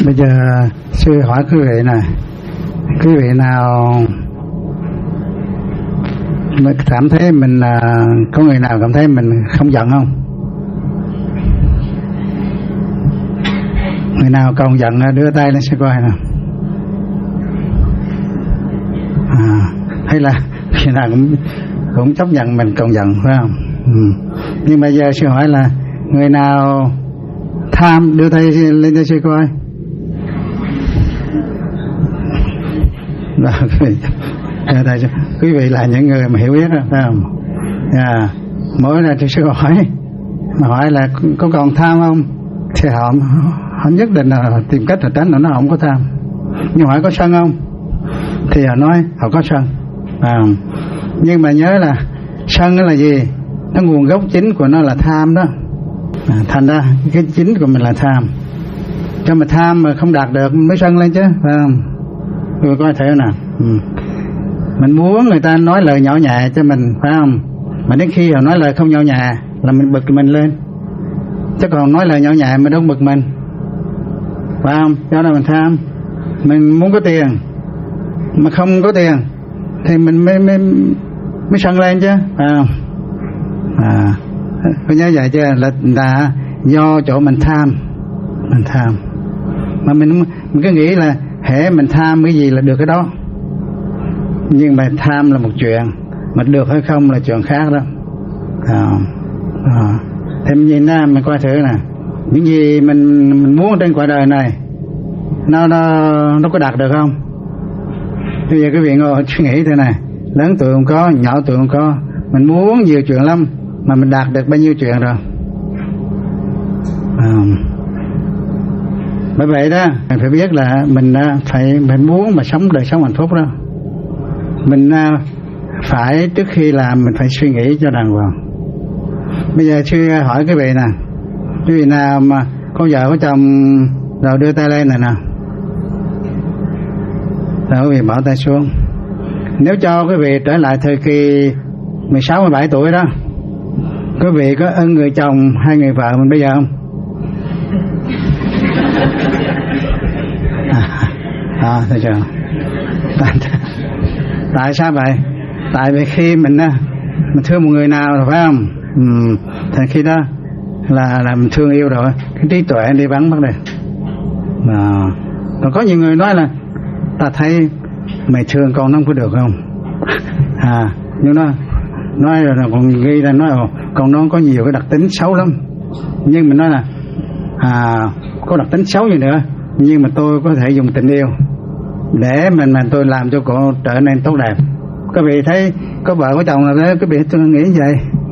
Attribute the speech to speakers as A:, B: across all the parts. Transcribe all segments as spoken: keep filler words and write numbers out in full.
A: Bây giờ sư hỏi quý vị này, quý vị nào cảm thấy mình, có người nào cảm thấy mình không giận không? Người nào còn giận đưa tay lên xem coi nào. À, hay là người nào cũng cũng chấp nhận mình còn giận, phải không? Ừ. Nhưng bây giờ sư hỏi là người nào tham, đưa tay lên cho sư coi. Đó, quý vị, quý vị là những người mà hiểu biết đó, phải không? À, mỗi lần sư hỏi mà hỏi là có còn tham không, thì họ họ nhất định là tìm cách là tránh, là nó không có tham. Nhưng hỏi có sân không, thì họ nói họ có sân. À, nhưng mà nhớ là sân là gì? Nó nguồn gốc chính của nó là tham đó. À, thành ra cái chính của mình là tham. Cho mà tham mà không đạt được mới sân lên chứ, phải không? Tôi coi thử nào. Ừ. Mình muốn người ta nói lời nhỏ nhẹ cho mình, phải không? Mà đến khi họ nói lời không nhỏ nhẹ là mình bực mình lên. Chứ còn nói lời nhỏ nhẹ mà đâu bực mình, phải không? Do đó mình tham. Mình muốn có tiền mà không có tiền thì mình mới mới, mới sân lên chứ, phải không? À, có nhớ vậy chưa? Là, là do chỗ mình tham, mình tham. Mà mình mình cứ nghĩ là hễ mình tham cái gì là được cái đó. Nhưng mà tham là một chuyện, mà được hay không là chuyện khác đó. À, à. Thì mình nhìn ra, mình coi thử nè, những gì mình, mình muốn trên quả đời này nó nó nó có đạt được không? Bây giờ quý vị ngồi suy nghĩ thế này, lớn tuổi không có, nhỏ tuổi không có, mình muốn nhiều chuyện lắm, mà mình đạt được bao nhiêu chuyện rồi? À. Bởi vậy đó, mình phải biết là mình phải mình muốn mà sống đời sống hạnh phúc đó, mình phải trước khi làm mình phải suy nghĩ cho đàng hoàng. Bây giờ sư hỏi quý vị nè, quý vị nào mà có vợ có chồng rồi đưa tay lên này nè, rồi quý vị bỏ tay xuống. Nếu cho quý vị trở lại thời kỳ mười sáu mười bảy tuổi đó, quý vị có ưng người chồng hay người vợ mình bây giờ không? À, à thấy chưa? Tại, tại sao vậy? Tại vì khi mình mình thương một người nào rồi, phải không? Ừ, thì khi đó là là mình thương yêu rồi, cái trí tuệ đi vắng mất đi. À, còn có nhiều người nói là ta thấy mày thương con nó không có được không? À, nhưng nó nói rồi còn ghi ra nói ồ, con nó có nhiều cái đặc tính xấu lắm. Nhưng mình nói là à, có đặc tính xấu gì nữa, nhưng mà tôi có thể dùng tình yêu để mình mà tôi làm cho cô trở nên tốt đẹp. Các vị thấy có vợ có chồng là thế, các vị tôi nghĩ vậy.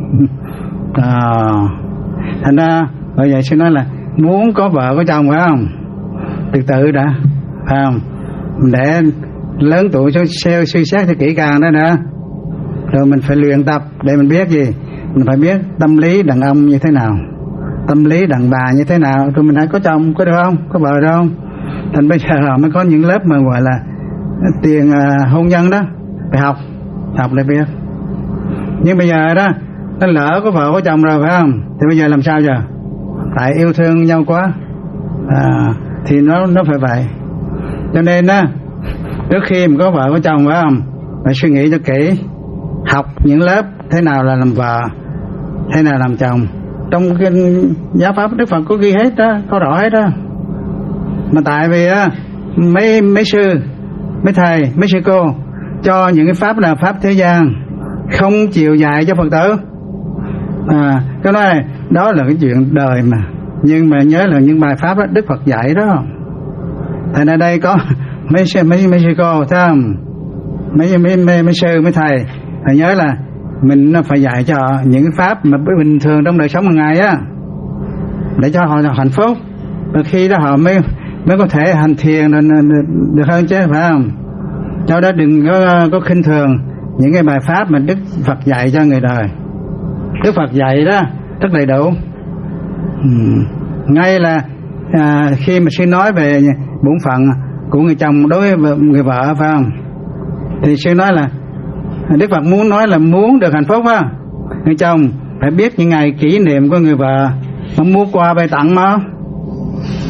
A: À, thành ra bởi vậy sư nói là muốn có vợ có chồng, phải không? Từ từ đã, phải không? Để lớn tuổi suy xét cho kỹ càng đó nữa. Rồi mình phải luyện tập để mình biết gì? Mình phải biết tâm lý đàn ông như thế nào, tâm lý đàn bà như thế nào, rồi mình hãy có chồng có được không, có vợ được không. Thành bây giờ mới có những lớp mà gọi là tiền uh, hôn nhân đó, phải học học để biết. Nhưng bây giờ đó nó lỡ có vợ có chồng rồi, phải không? Thì bây giờ làm sao giờ? Tại yêu thương nhau quá à, thì nó nó phải vậy. Cho nên đó, trước khi mình có vợ có chồng, phải không, phải suy nghĩ cho kỹ, học những lớp thế nào là làm vợ, thế nào làm chồng. Trong cái giáo pháp Đức Phật có ghi hết đó, có rõ hết đó. Mà tại vì á, mấy mấy sư, mấy thầy, mấy sư cô cho những cái pháp là pháp thế gian, không chịu dạy cho Phật tử. À, cái này đó là cái chuyện đời mà. Nhưng mà nhớ là những bài pháp đó Đức Phật dạy đó. Thành ra đây có mấy mấy mấy sư cô, thấy không? Mấy mấy mấy, mấy sư, mấy thầy, phải nhớ là mình nó phải dạy cho họ những cái pháp mà bình thường trong đời sống hàng ngày á, để cho họ hạnh phúc. Và khi đó họ mới mới có thể hành thiền được hơn chứ, phải không? Cho đó đừng có có khinh thường những cái bài pháp mà Đức Phật dạy cho người đời. Đức Phật dạy đó rất đầy đủ. Ừ. Ngay là à, khi mà sư nói về bổn phận của người chồng đối với người vợ, phải không? Thì sư nói là Đức Phật muốn nói là muốn được hạnh phúc á, người chồng phải biết những ngày kỷ niệm của người vợ, mà mua quà về tặng mà,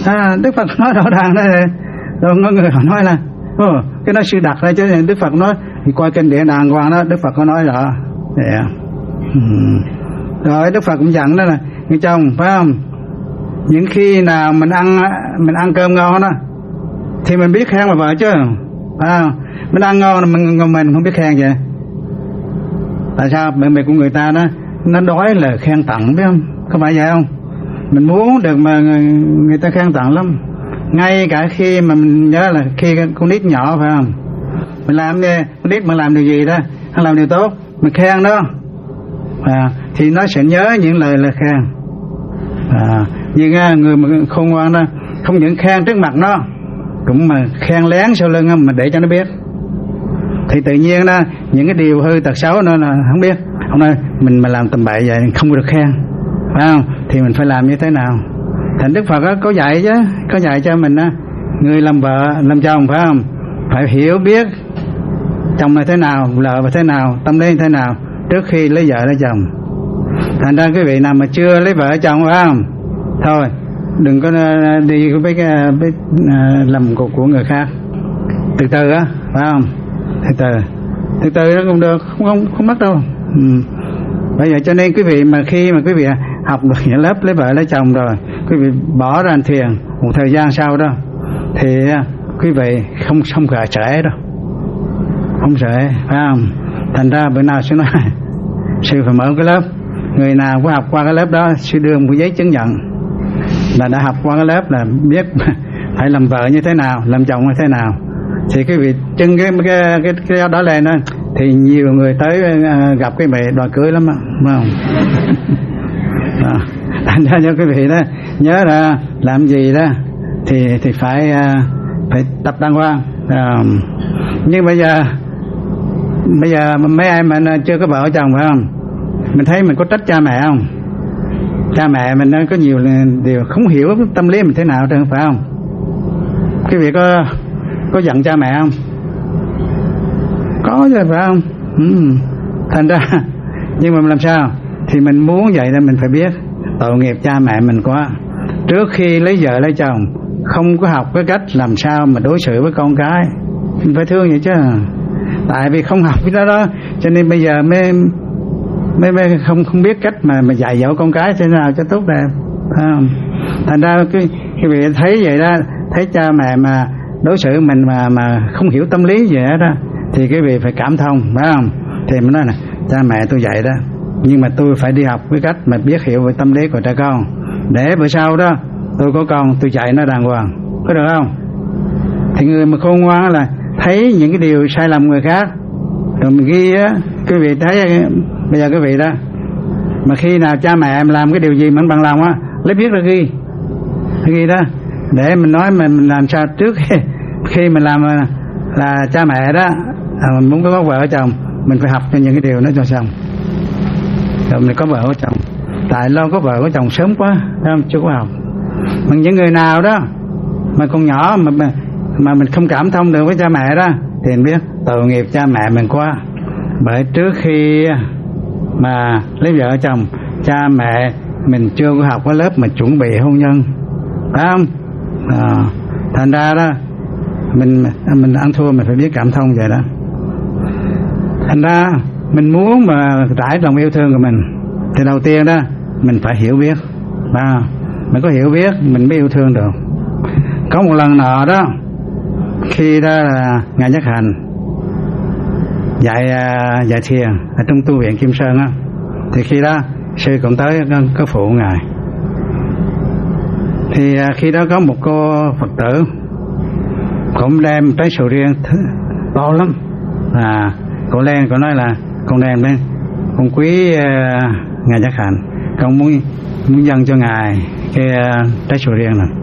A: À, Đức Phật nói rõ ràng đó. Rồi có người họ nói là Ồ, cái đó sư đặt ra chứ Đức Phật nói thì coi kinh điển đàng hoàng đó, Đức Phật có nói rõ. Yeah. Hmm. Rồi Đức Phật cũng dặn đó là người chồng phải không, những khi nào mình ăn mình ăn cơm ngon đó thì mình biết khen bà vợ chứ, phải không? Mình ăn ngon mình mình không biết khen vậy. Tại sao? Bởi vì của người ta đó nó đói là khen tặng, biết không? Có phải vậy không? Mình muốn được mà người, người ta khen tặng lắm. Ngay cả khi mà mình nhớ là khi con nít nhỏ phải không, mình làm đi, con nít mà làm điều gì đó, hay làm điều tốt, mình khen đó à, thì nó sẽ nhớ những lời lời khen à, nhưng người mà khôn ngoan đó không những khen trước mặt nó, cũng mà khen lén sau lưng mà để cho nó biết, thì tự nhiên đó những cái điều hư tật xấu nó là không biết. Ông nói mình mà làm tầm bậy vậy không được khen, phải không? Thì mình phải làm như thế nào? Thành Đức Phật có dạy chứ, có dạy cho mình á, người làm vợ làm chồng phải không, phải hiểu biết chồng là thế nào, vợ là thế nào, tâm lý thế nào trước khi lấy vợ lấy chồng. Thành ra quý vị nào mà chưa lấy vợ chồng phải không, thôi đừng có đi với cái với lầm cục của người khác, từ từ á, phải không? Từ từ từ từ nó cũng được, không không không mất đâu. Ừ. Bây giờ cho nên quý vị mà khi mà quý vị học được những lớp lấy vợ lấy chồng rồi, quý vị bỏ ra thiền một thời gian sau đó thì quý vị không không cả trễ đâu, không trễ, phải không? Thành ra bữa nào sư nói sư phải mở cái lớp, người nào có học qua cái lớp đó sư đưa một giấy chứng nhận là đã học qua cái lớp, là biết phải làm vợ như thế nào, làm chồng như thế nào. Thì quý vị trưng cái cái cái, cái đó lên đó thì nhiều người tới uh, gặp cái vị đòi cưới lắm á, phải không? À, thành ra cho quý vị đó nhớ là làm gì đó thì thì phải uh, phải tập đàng hoàng. Uh, nhưng bây giờ bây giờ mấy em mình chưa có vợ chồng phải không, mình thấy mình có trách cha mẹ không? Cha mẹ mình có nhiều điều không hiểu tâm lý mình thế nào trơn, phải không? Quý vị có có giận cha mẹ không? Có chứ, phải không? Ừ. Thành ra nhưng mà làm sao thì mình muốn vậy nên mình phải biết tội nghiệp cha mẹ mình quá. Trước khi lấy vợ lấy chồng không có học cái cách làm sao mà đối xử với con cái, mình phải thương vậy chứ. Tại vì không học cái đó đó cho nên bây giờ mới mới, mới không không biết cách mà mà dạy dỗ con cái thế nào cho tốt đẹp, phải không? Thành ra cái cái vị thấy vậy đó, thấy cha mẹ mà đối xử mình mà mà không hiểu tâm lý gì hết đó thì cái vị phải cảm thông, phải không? Thì mình nói nè, cha mẹ tôi dạy đó, nhưng mà tôi phải đi học cái cách mà biết hiểu về tâm lý của trẻ con, để bữa sau đó tôi có con tôi dạy nó đàng hoàng, có được không? Thì người mà khôn ngoan là thấy những cái điều sai lầm người khác rồi mình ghi á. Quý vị thấy bây giờ quý vị đó mà khi nào cha mẹ em làm cái điều gì mình bằng lòng á, lấy viết ra ghi ghi đó để mình nói mình, mình làm sao trước khi, khi mình làm là cha mẹ đó à, mình muốn có vợ chồng mình phải học cho những cái điều đó cho xong rồi mình có vợ có chồng. Tại lo có vợ có chồng sớm quá, không chưa có học. Mà những người nào đó mà còn nhỏ mà mà mình không cảm thông được với cha mẹ đó thì mình biết tội nghiệp cha mẹ mình quá. Bởi trước khi mà lấy vợ chồng, cha mẹ mình chưa có học cái lớp mà chuẩn bị hôn nhân, phải không? À, thành ra đó mình mình ăn thua mình phải biết cảm thông vậy đó. Thành ra mình muốn mà trải lòng yêu thương của mình thì đầu tiên đó mình phải hiểu biết, à, mình có hiểu biết mình mới yêu thương được. Có một lần nọ đó khi đó là ngài Giác Hạnh dạy dạy thiền ở trong tu viện Kim Sơn á, thì khi đó sư cũng tới có phụ ngài. Thì khi đó có một cô Phật tử cũng đem trái sầu riêng to lắm, à cô lên cô nói là con đem lên, con quý uh, ngài Giác Hạnh, con muốn muốn dâng cho ngài cái uh, trái sầu riêng này.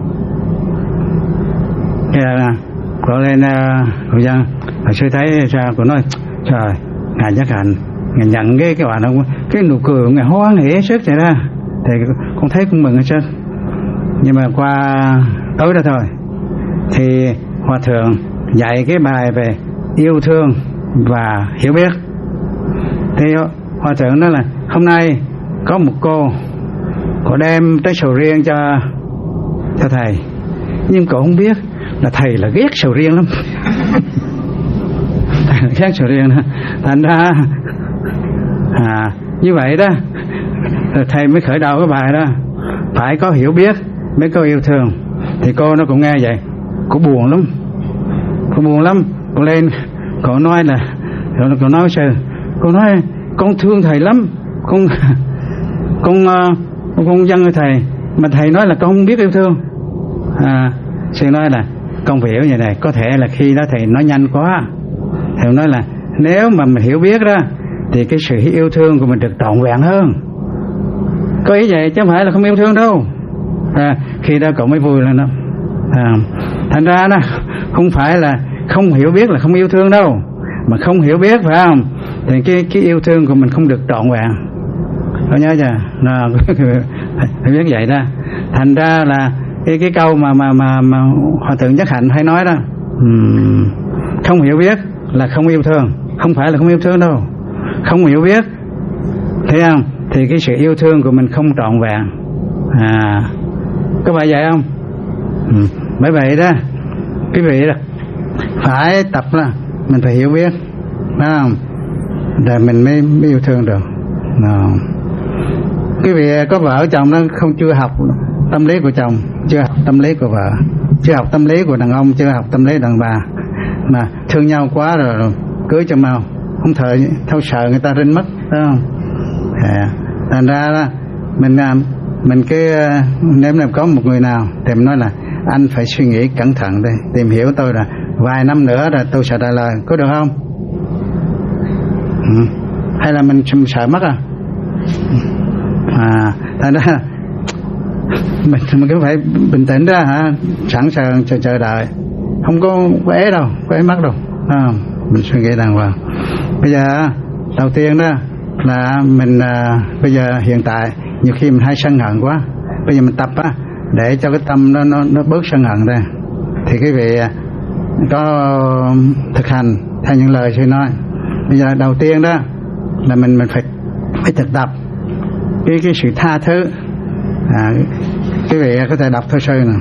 A: Cái uh, cô lên uh, cô dân, sư thấy sao? Cô nói trời, ngài Giác Hạnh ngài nhận cái cái bạn đó, cái nụ cười của ngài hoan hỉ sức vậy đó, thì con thấy cũng mừng hết sức. Nhưng mà qua tối đó thôi thì hòa thượng dạy cái bài về yêu thương và hiểu biết. Thì hòa thượng nói là hôm nay có một cô, cô đem trái sầu riêng cho cho thầy, nhưng cậu không biết là thầy là ghét sầu riêng lắm. Thầy là ghét sầu riêng đó. Thành ra à, như vậy đó thầy mới khởi đầu cái bài đó, phải có hiểu biết mới có yêu thương. Thì cô nó cũng nghe vậy, cô buồn lắm, cô buồn lắm. Cô lên, cô nói là, cô nói sư, cô nói con thương thầy lắm, con con con, con dân với thầy, mà thầy nói là con không biết yêu thương. À, sư nói là con phải hiểu như này, có thể là khi đó thầy nói nhanh quá. Thầy nói là nếu mà mình hiểu biết đó thì cái sự yêu thương của mình được trọn vẹn hơn. Có ý vậy chứ không phải là không yêu thương đâu. À, khi đó cậu mới vui lên đó. À, thành ra đó không phải là không hiểu biết là không yêu thương đâu, mà không hiểu biết phải không thì cái cái yêu thương của mình không được trọn vẹn. Có nhớ chưa? Nó phải biết vậy đó. Thành ra là cái cái câu mà mà mà mà Hòa thượng Nhất Hạnh hay nói đó, um, không hiểu biết là không yêu thương, không phải là không yêu thương đâu. Không hiểu biết, thấy không? Thì cái sự yêu thương của mình không trọn vẹn. À, có phải vậy không? Ừ. Bởi vậy đó, quý vị đó phải tập là mình phải hiểu biết, phải không? Rồi mình mới, mới yêu thương được. Nào. Quý vị có vợ chồng nó không chưa học tâm lý của chồng, chưa học tâm lý của vợ, chưa học tâm lý của đàn ông, chưa học tâm lý đàn bà, mà thương nhau quá rồi, rồi cưới cho mau, không thợ thâu sợ người ta rinh mất, phải không? À, thành ra đó mình mình cứ nếu mà có một người nào thì mình nói là anh phải suy nghĩ cẩn thận đây, tìm hiểu tôi là vài năm nữa là tôi sẽ trả lời, có được không? Ừ. Hay là mình sợ mất à? À, thành ra mình mình cứ phải bình tĩnh ra hả, sẵn sàng chờ chờ đợi, không có có ế đâu, có ế mất đâu, à, mình suy nghĩ đàng hoàng. Bây giờ đầu tiên đó là mình à, bây giờ hiện tại nhiều khi mình hay sân hận quá, bây giờ mình tập á để cho cái tâm nó nó nó bớt sân hận ra. Thì quý vị có thực hành theo những lời sư nói. Bây giờ đầu tiên đó là mình mình phải phải thực tập cái cái sự tha thứ. À, quý vị có thể đọc thơ sư nè.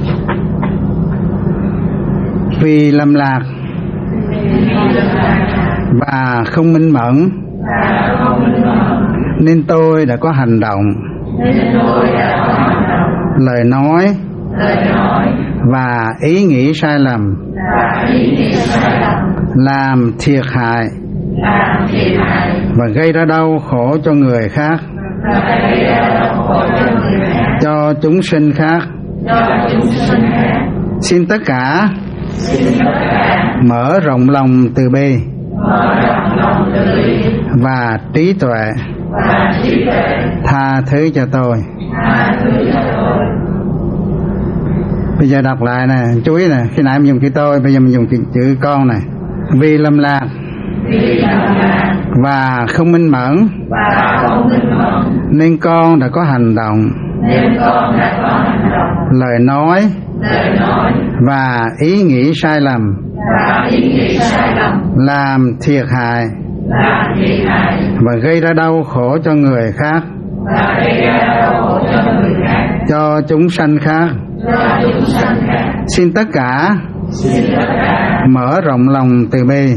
A: Vì lầm lạc và không minh mẫn nên tôi đã có hành động, lời nói và ý nghĩ sai lầm, làm thiệt hại và gây ra đau khổ cho người khác, cho chúng sinh khác. Xin tất cả mở rộng lòng từ bi và trí tuệ, tha thứ cho tôi. Bây giờ đọc lại nè, chú ý nè, khi nãy mình dùng chữ tôi, bây giờ mình dùng chữ, chữ con này. Vì lầm lạc và không minh mẫn nên con đã có hành động, lời nói và ý nghĩ sai lầm, làm thiệt hại và gây ra đau khổ cho người khác, cho chúng sanh khác. Xin tất cả mở rộng lòng từ bi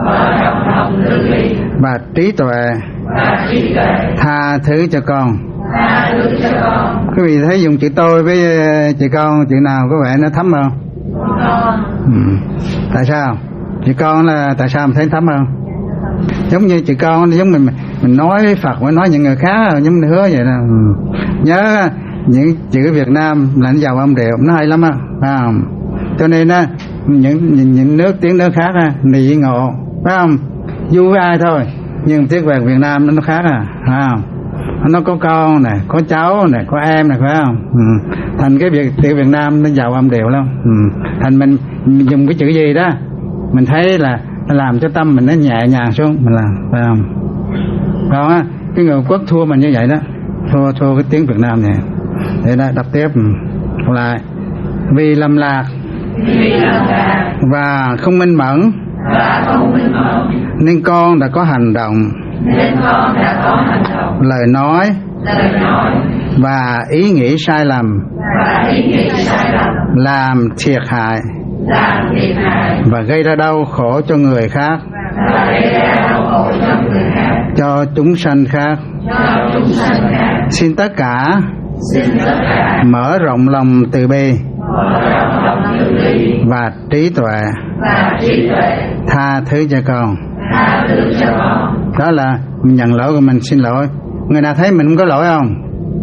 A: và trí tuệ, tha thứ cho con. Quý vị thấy dùng chữ tôi với chữ con, chữ nào có vẻ nó thấm không? Ừ. Tại sao? Chữ con là tại sao mình thấy thấm không? Giống như chữ con giống mình mình nói với Phật, mới nói những người khác, giống mình hứa vậy nè. Nhớ những chữ Việt Nam là nó giàu âm điệu, nó hay lắm á, phải không? Cho nên á những, những những nước tiếng nước khác á nị ngộ, phải không? Vui với ai thôi, nhưng tiếng về Việt Nam nó khác à, phải không? Nó có con này, có cháu này, có em này, phải không? Ừ. Thành cái việc tiếng Việt Nam nó giàu âm điệu lắm. Ừ. Thành mình, mình dùng cái chữ gì đó mình thấy là nó làm cho tâm mình nó nhẹ nhàng xuống, mình làm, phải không? Còn á cái người quốc thua mình như vậy đó, thua thua cái tiếng Việt Nam này. Để đó đọc tiếp lại. Vì lầm lạc và không minh mẫn nên con đã có hành động,
B: nên con đã có hành động,
A: lời nói,
B: lời nói
A: và ý nghĩ sai lầm,
B: và ý nghĩ sai lầm,
A: làm thiệt hại,
B: làm thiệt hại
A: và gây ra đau khổ cho người khác,
B: và gây ra đau khổ cho người khác,
A: cho chúng sanh khác.
B: cho chúng sanh khác.
A: Xin tất cả
B: Xin tất cả
A: mở rộng lòng từ bi
B: mở rộng lòng từ bi
A: và trí tuệ,
B: và trí tuệ,
A: tha thứ cho con.
B: tha thứ cho con.
A: Đó là mình nhận lỗi của mình, xin lỗi. Người nào thấy mình không có lỗi không?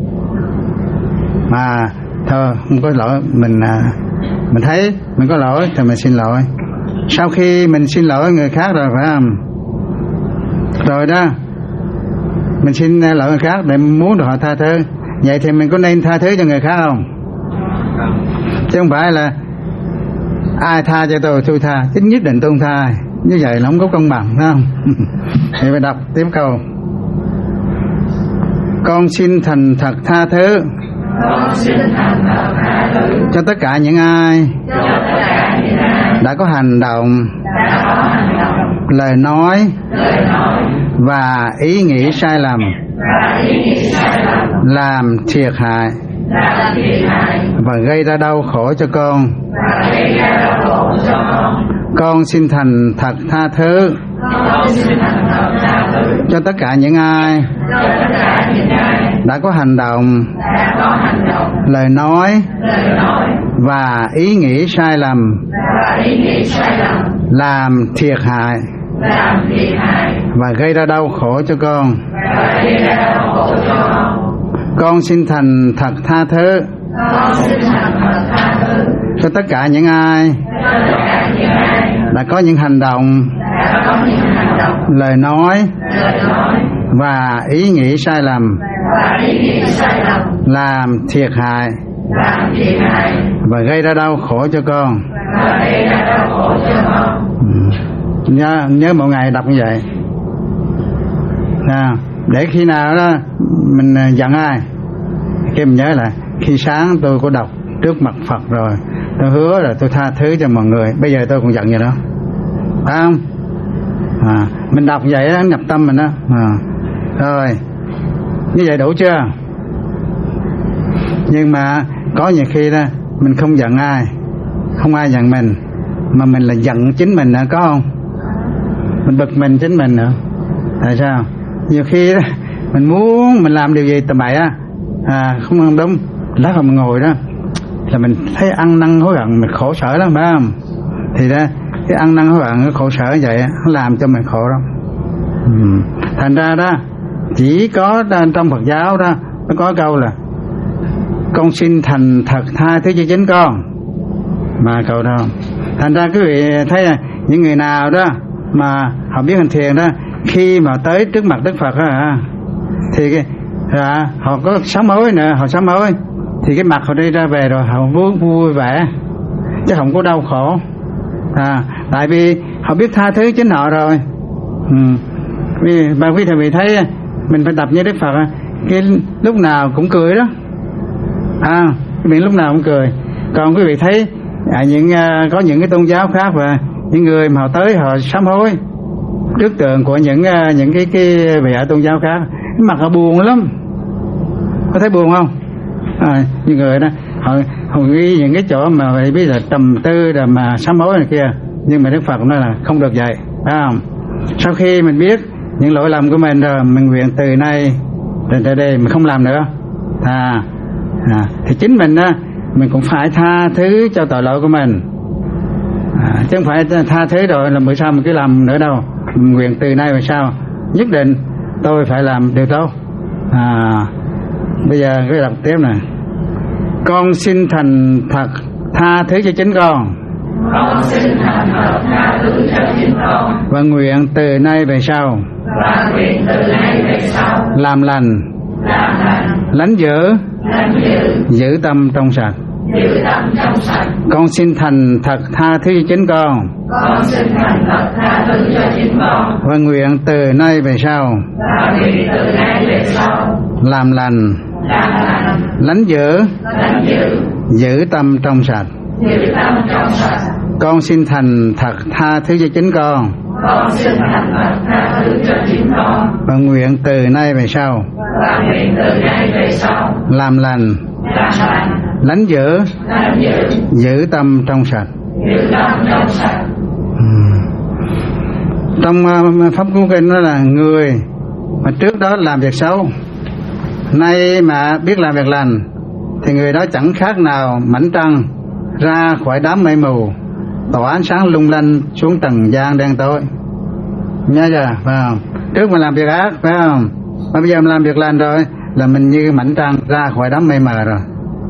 A: Mà thôi không có lỗi, mình mình thấy mình có lỗi thì mình xin lỗi. Sau khi mình xin lỗi người khác rồi phải không? Rồi đó, mình xin lỗi người khác để muốn được họ tha thứ. Vậy thì mình có nên tha thứ cho người khác không? Chứ không phải là ai tha cho tôi tôi tha, chứ nhất định tôi không tha. Như vậy là không có công bằng, phải không? Thì phải đọc tiếp câu. Con xin thành thật tha thứ
B: Con xin thành thật tha thứ
A: cho tất cả những ai
B: cho tất cả những ai
A: đã có hành động,
B: đã có hành động,
A: lời nói
B: lời nói
A: và ý nghĩ sai lầm,
B: và ý nghĩ sai lầm,
A: làm thiệt hại
B: làm thiệt hại
A: và gây ra đau khổ cho con.
B: và gây ra đau khổ cho con.
A: Con xin thành thật tha thứ
B: Con xin thành thật tha thứ
A: cho tất cả những ai
B: cho tất cả những ai
A: đã có hành động,
B: đã có hành động,
A: lời nói
B: lời nói
A: và ý nghĩ sai lầm,
B: và ý nghĩ sai lầm,
A: làm thiệt hại
B: làm thiệt hại
A: và gây ra đau khổ cho con.
B: và gây ra đau khổ cho con.
A: Con xin thành thật tha thứ
B: Con xin thành thật tha thứ
A: cho tất cả những ai
B: cho tất cả những ai
A: đã có những hành động,
B: đã có những hành động,
A: lời nói
B: lời nói
A: và ý nghĩ sai lầm,
B: và ý nghĩ sai lầm,
A: làm thiệt hại
B: làm thiệt hại
A: và gây ra đau khổ cho con.
B: và gây ra đau khổ cho con.
A: Ừ. Nhớ, nhớ mỗi ngày đọc như vậy. À, để khi nào đó mình giận ai, cái mình nhớ là khi sáng tôi có đọc trước mặt Phật rồi, tôi hứa là tôi tha thứ cho mọi người, bây giờ tôi cũng giận vậy đó, phải không? À, mình đọc vậy đó, nhập tâm mình đó. À, rồi như vậy đủ chưa? Nhưng mà có nhiều khi đó mình không giận ai, không ai giận mình, mà mình là giận chính mình nữa, có không? Mình bực mình chính mình nữa. Tại sao? Nhiều khi đó mình muốn mình làm điều gì tầm bậy á, à, không không đúng, lát mà mình ngồi đó là mình thấy ăn năn hối hận, mình khổ sở lắm, phải không? Thì đó cái ăn năn hối hận, cái khổ sở vậy nó làm cho mình khổ lắm. Ừ. Thành ra đó chỉ có trong Phật giáo đó nó có câu là con xin thành thật tha thứ cho chính con, mà câu đó. Thành ra quý vị thấy là những người nào đó mà họ biết hành thiền đó, khi mà tới trước mặt Đức Phật đó, thì cái, à, họ có sám hối nữa, họ sám hối thì cái mặt họ đi ra về rồi họ vui vui vẻ chứ không có đau khổ. À, tại vì họ biết tha thứ chính họ rồi. Ừ. Vì bà quý thầy vị thấy mình phải tập như Đức Phật, cái lúc nào cũng cười đó, à, cái miệng lúc nào cũng cười. Còn quý vị thấy à, những uh, có những cái tôn giáo khác và những người mà họ tới họ sám hối trước tượng của những uh, những cái cái vị ở tôn giáo khác, cái mặt họ buồn lắm, có thấy buồn không? À, những người đó họ họ ghi những cái chỗ mà phải biết là trầm tư rồi mà sám hối này kia, nhưng mà Đức Phật nói là không được vậy, phải không? Sau khi mình biết những lỗi lầm của mình rồi, mình nguyện từ nay đến tới đây mình không làm nữa. À, à thì chính mình đó mình cũng phải tha thứ cho tội lỗi của mình, à, chứ không phải tha thứ rồi là bữa sau mình cứ làm nữa đâu. Mình nguyện từ nay về sau nhất định tôi phải làm điều tốt. À, bây giờ cái đọc tiếp này. Con xin thành thật tha thứ cho chính con.
B: Con xin thành thật tha thứ cho chính con.
A: Và nguyện từ nay về sau.
B: Và nguyện từ nay về sau.
A: Làm lành.
B: Làm lành.
A: Lánh giữ.
B: Lánh giữ.
A: Giữ tâm trong sạch.
B: Giữ tâm trong sạch.
A: Con xin thành thật tha thứ cho chính con.
B: Con xin thành thật tha thứ cho chính con.
A: Và nguyện từ nay về sau.
B: Và nguyện từ nay về sau.
A: Làm lành.
B: Làm lành.
A: Lánh giữ.
B: Lánh giữ.
A: Giữ tâm trong sạch.
B: Giữ tâm trong sạch.
A: Con xin thành thật tha thứ cho chính con.
B: con xin thành thật tha thứ cho chính con.
A: Và nguyện từ nay về sau.
B: Và nguyện từ nay về sau.
A: Làm lành.
B: Làm lành.
A: Lánh giữ.
B: Lánh giữ.
A: Giữ tâm trong sạch.
B: Giữ tâm trong sạch.
A: Trong uh, pháp cú kinh đó là người mà trước đó làm việc xấu, nay mà biết làm việc lành, thì người đó chẳng khác nào mảnh trăng ra khỏi đám mây mù, tỏa ánh sáng lung linh xuống trần gian đen tối. Nhớ chưa? Phải không? Trước mà làm việc ác, phải không? Mà bây giờ mình làm việc lành rồi là mình như mảnh trăng ra khỏi đám mây mờ rồi.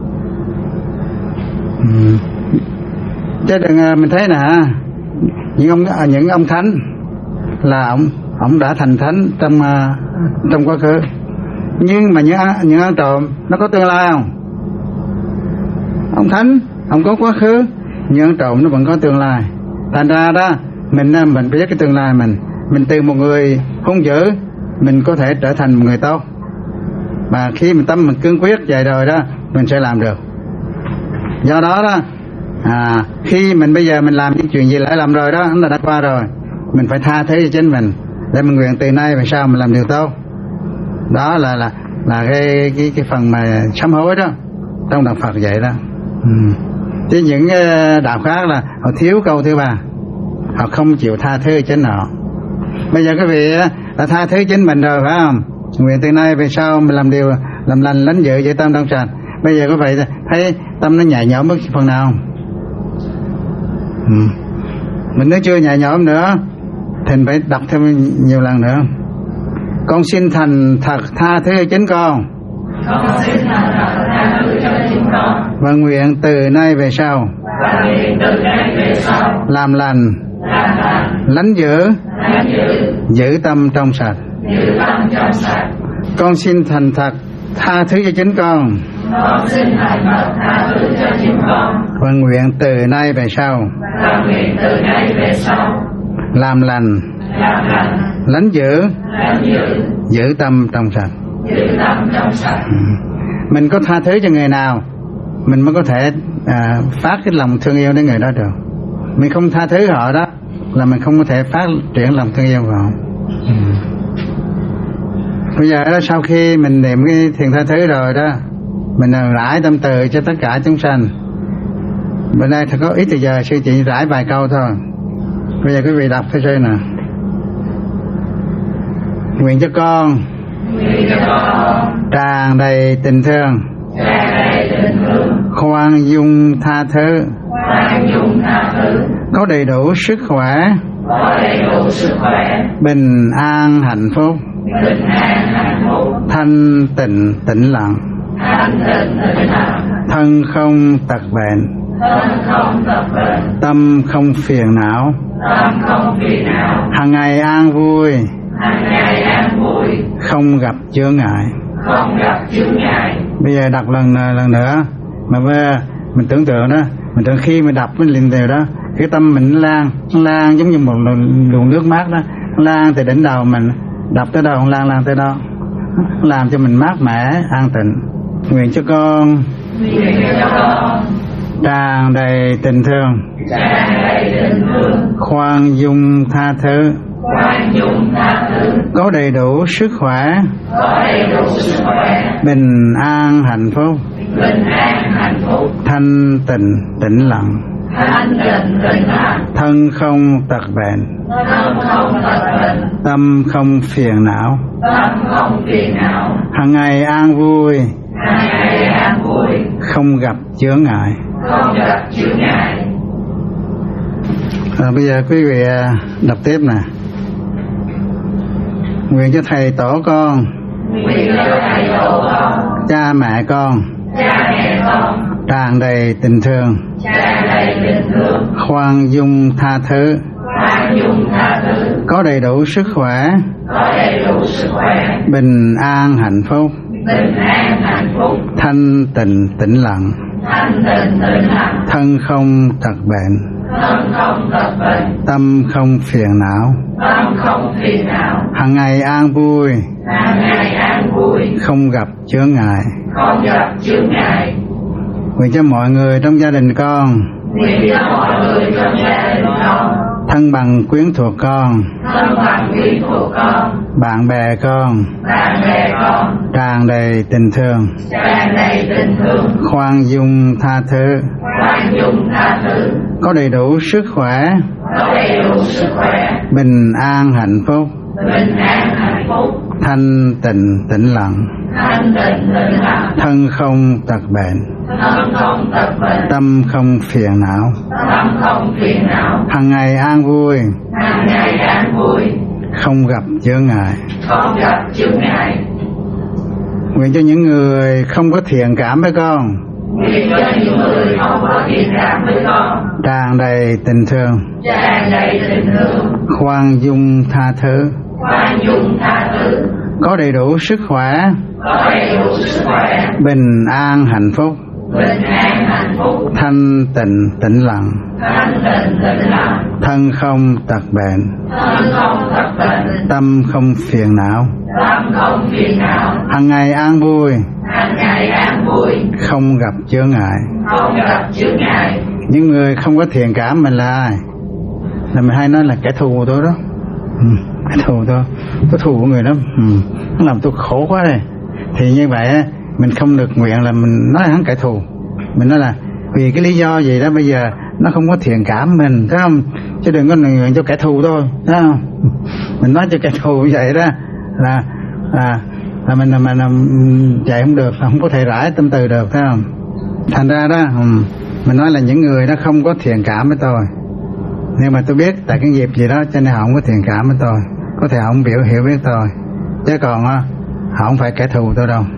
A: Ừ. Chứ đừng mình thấy nè, những ông những ông thánh là ông ông đã thành thánh trong trong quá khứ, nhưng mà những những ăn trộm nó có tương lai không? Ông thánh ông có quá khứ, những ăn trộm nó vẫn có tương lai. Thành ra đó mình mình biết cái tương lai mình mình từ một người hung dữ mình có thể trở thành một người tốt, và khi mình tâm mình cương quyết vậy rồi đó mình sẽ làm được. Do đó đó à, khi mình bây giờ mình làm những chuyện gì lại làm rồi đó, nó đã qua rồi, mình phải tha thứ cho chính mình để mình nguyện từ nay về sau mình làm điều tốt. Đó là là là cái cái cái phần mà sám hối đó trong đạo Phật vậy đó. Ừ. Chứ những đạo khác là họ thiếu câu thứ ba, họ không chịu tha thứ chính họ. Bây giờ quý vị đã tha thứ chính mình rồi phải không? Nguyện từ nay về sau mình làm điều làm lành lánh giữ giữ tâm trong sạch. Bây giờ quý vị thấy tâm nó nhẹ nhõm bất phần nào không? Ừ. Mình nếu chưa nhẹ nhõm nữa thì phải đọc thêm nhiều lần nữa. Con xin thành thật tha thứ cho chính con.
B: Con xin thành thật tha thứ cho chính con.
A: Và nguyện từ nay về sau.
B: Và nguyện từ nay về sau.
A: Làm lành.
B: Làm lành.
A: Lánh giữ.
B: Lánh giữ.
A: Giữ tâm trong sạch.
B: Giữ tâm trong sạch.
A: Con xin thành thật tha thứ cho chính con.
B: Con xin thành thật tha thứ cho chính con.
A: Và nguyện từ nay về sau.
B: Và nguyện từ nay về sau.
A: Làm lành.
B: Làm lành.
A: Lánh giữ.
B: Lánh giữ.
A: Giữ tâm trong sạch.
B: Giữ tâm trong sạch.
A: Ừ. Mình có tha thứ cho người nào mình mới có thể à, phát cái lòng thương yêu đến người đó được. Mình không tha thứ họ đó là mình không có thể phát triển lòng thương yêu của họ. Ừ. Bây giờ đó, sau khi mình niệm cái thiền tha thứ rồi đó, mình rải tâm từ cho tất cả chúng sanh. Bữa nay thật có ít thời giờ sư chỉ rải vài câu thôi. Bây giờ quý vị đọc thử xem nè. Nguyện cho con,
B: nguyện cho con
A: tràn đầy tình thương,
B: tràn đầy tình thương,
A: khoan dung tha thứ,
B: khoan dung tha thứ,
A: có đầy đủ sức khỏe,
B: có đầy đủ sức khỏe,
A: bình an hạnh phúc,
B: bình an hạnh phúc,
A: thanh tịnh tĩnh lặng,
B: thanh tịnh tĩnh lặng,
A: thân không tật bệnh,
B: thân không tật bệnh,
A: tâm không phiền não,
B: tâm không phiền não,
A: hàng ngày an vui,
B: hàng ngày an vui,
A: không gặp chướng ngại,
B: không gặp chướng ngại.
A: Bây giờ đọc lần lần nữa mà bây giờ mình tưởng tượng đó, mình tưởng khi mình đọc cái liền đều đó, cái tâm mình lan lan giống như một luồng nước mát đó, lan từ đỉnh đầu mình đọc tới đâu lan lan tới đó, làm cho mình mát mẻ an tịnh. Nguyện cho con,
B: nguyện cho con
A: tràn đầy tình thương,
B: tràn đầy tình thương,
A: khoan dung tha thứ,
B: khoan dung tha thứ,
A: có đầy đủ sức khỏe,
B: có đầy đủ sức khỏe,
A: bình an hạnh phúc,
B: bình an hạnh phúc,
A: thanh tịnh tĩnh lặng,
B: thanh tịnh tĩnh lặng,
A: thân không tật bệnh,
B: thân không tật bệnh,
A: tâm không phiền não,
B: tâm không phiền não,
A: hàng ngày an vui,
B: hàng ngày an vui,
A: không gặp chướng ngại.
B: không gặp chướng ngại.
A: À, bây giờ quý vị đọc tiếp nè. Nguyện cho thầy tổ con,
B: nguyện cho thầy tổ con,
A: cha mẹ con,
B: cha mẹ con,
A: tràn đầy tình thương,
B: tràn đầy tình thương,
A: khoan dung tha thứ,
B: khoan dung tha thứ,
A: có đầy đủ sức khỏe,
B: có đầy đủ sức khỏe,
A: bình an hạnh phúc,
B: bình an hạnh phúc,
A: thanh tịnh tĩnh lặng,
B: thanh tịnh tĩnh lặng,
A: thân không tật bệnh,
B: thân không tật bệnh,
A: tâm không phiền não,
B: tâm không phiền não,
A: hàng ngày an vui,
B: hàng ngày an vui,
A: không gặp chướng ngại.
B: không gặp chướng ngại.
A: Nguyện cho mọi người trong gia đình con,
B: Nguyện cho mọi người trong gia đình con
A: thân bằng quyến thuộc con,
B: thân bằng quyến thuộc con,
A: bạn bè con,
B: bạn bè con,
A: tràn đầy tình thương,
B: tràn đầy tình thương,
A: khoan dung tha thứ,
B: khoan dung tha thứ,
A: có đầy đủ sức khỏe,
B: có đầy đủ sức khỏe,
A: bình an hạnh phúc,
B: bình an hạnh phúc,
A: thanh tịnh tĩnh lặng,
B: thanh tịnh tĩnh lặng,
A: thân không tật bệnh,
B: thân không tật bệnh,
A: tâm không phiền não,
B: tâm không phiền não,
A: hằng ngày an vui,
B: hàng ngày an vui,
A: không gặp chướng ngại.
B: không gặp chướng ngại.
A: Nguyện cho những người không có thiện cảm với con,
B: Nguyện cho những người không có thiện cảm với con,
A: tràn đầy tình thương,
B: tràn đầy tình thương,
A: khoan dung tha thứ,
B: khoan dung tha thứ,
A: có đầy đủ sức khỏe,
B: có đầy đủ sức khỏe,
A: bình an hạnh phúc,
B: bình an hạnh phúc,
A: thanh tịnh tĩnh lặng,
B: thanh tịnh tĩnh lặng,
A: thân không tật bệnh,
B: thân không tật bệnh,
A: tâm không phiền não,
B: tâm không phiền não,
A: hằng ngày an vui,
B: hàng ngày an vui,
A: không gặp chướng ngại.
B: không gặp chướng ngại.
A: Những người không có thiện cảm mình là ai? Là mình hay nói là kẻ thù tôi đó. Ừ, kẻ thù tôi, tôi thù của người đó. Ừ, nó làm tôi khổ quá đây. Thì như vậy mình không được nguyện là mình nói hắn kẻ thù. Mình nói là vì cái lý do gì đó bây giờ nó không có thiện cảm mình, thấy không? Chứ đừng có nguyện cho kẻ thù thôi, thấy không? Mình nói cho kẻ thù như vậy đó là là là mình là mình là chạy không được, không có thể rải tâm từ được, thấy không? Thành ra đó um, mình nói là những người đó không có thiện cảm với tôi, nhưng mà tôi biết tại cái nghiệp gì đó cho nên họ không có thiện cảm với tôi, có thể họ không biểu hiểu biết tôi, chứ còn á họ không phải kẻ thù tôi đâu,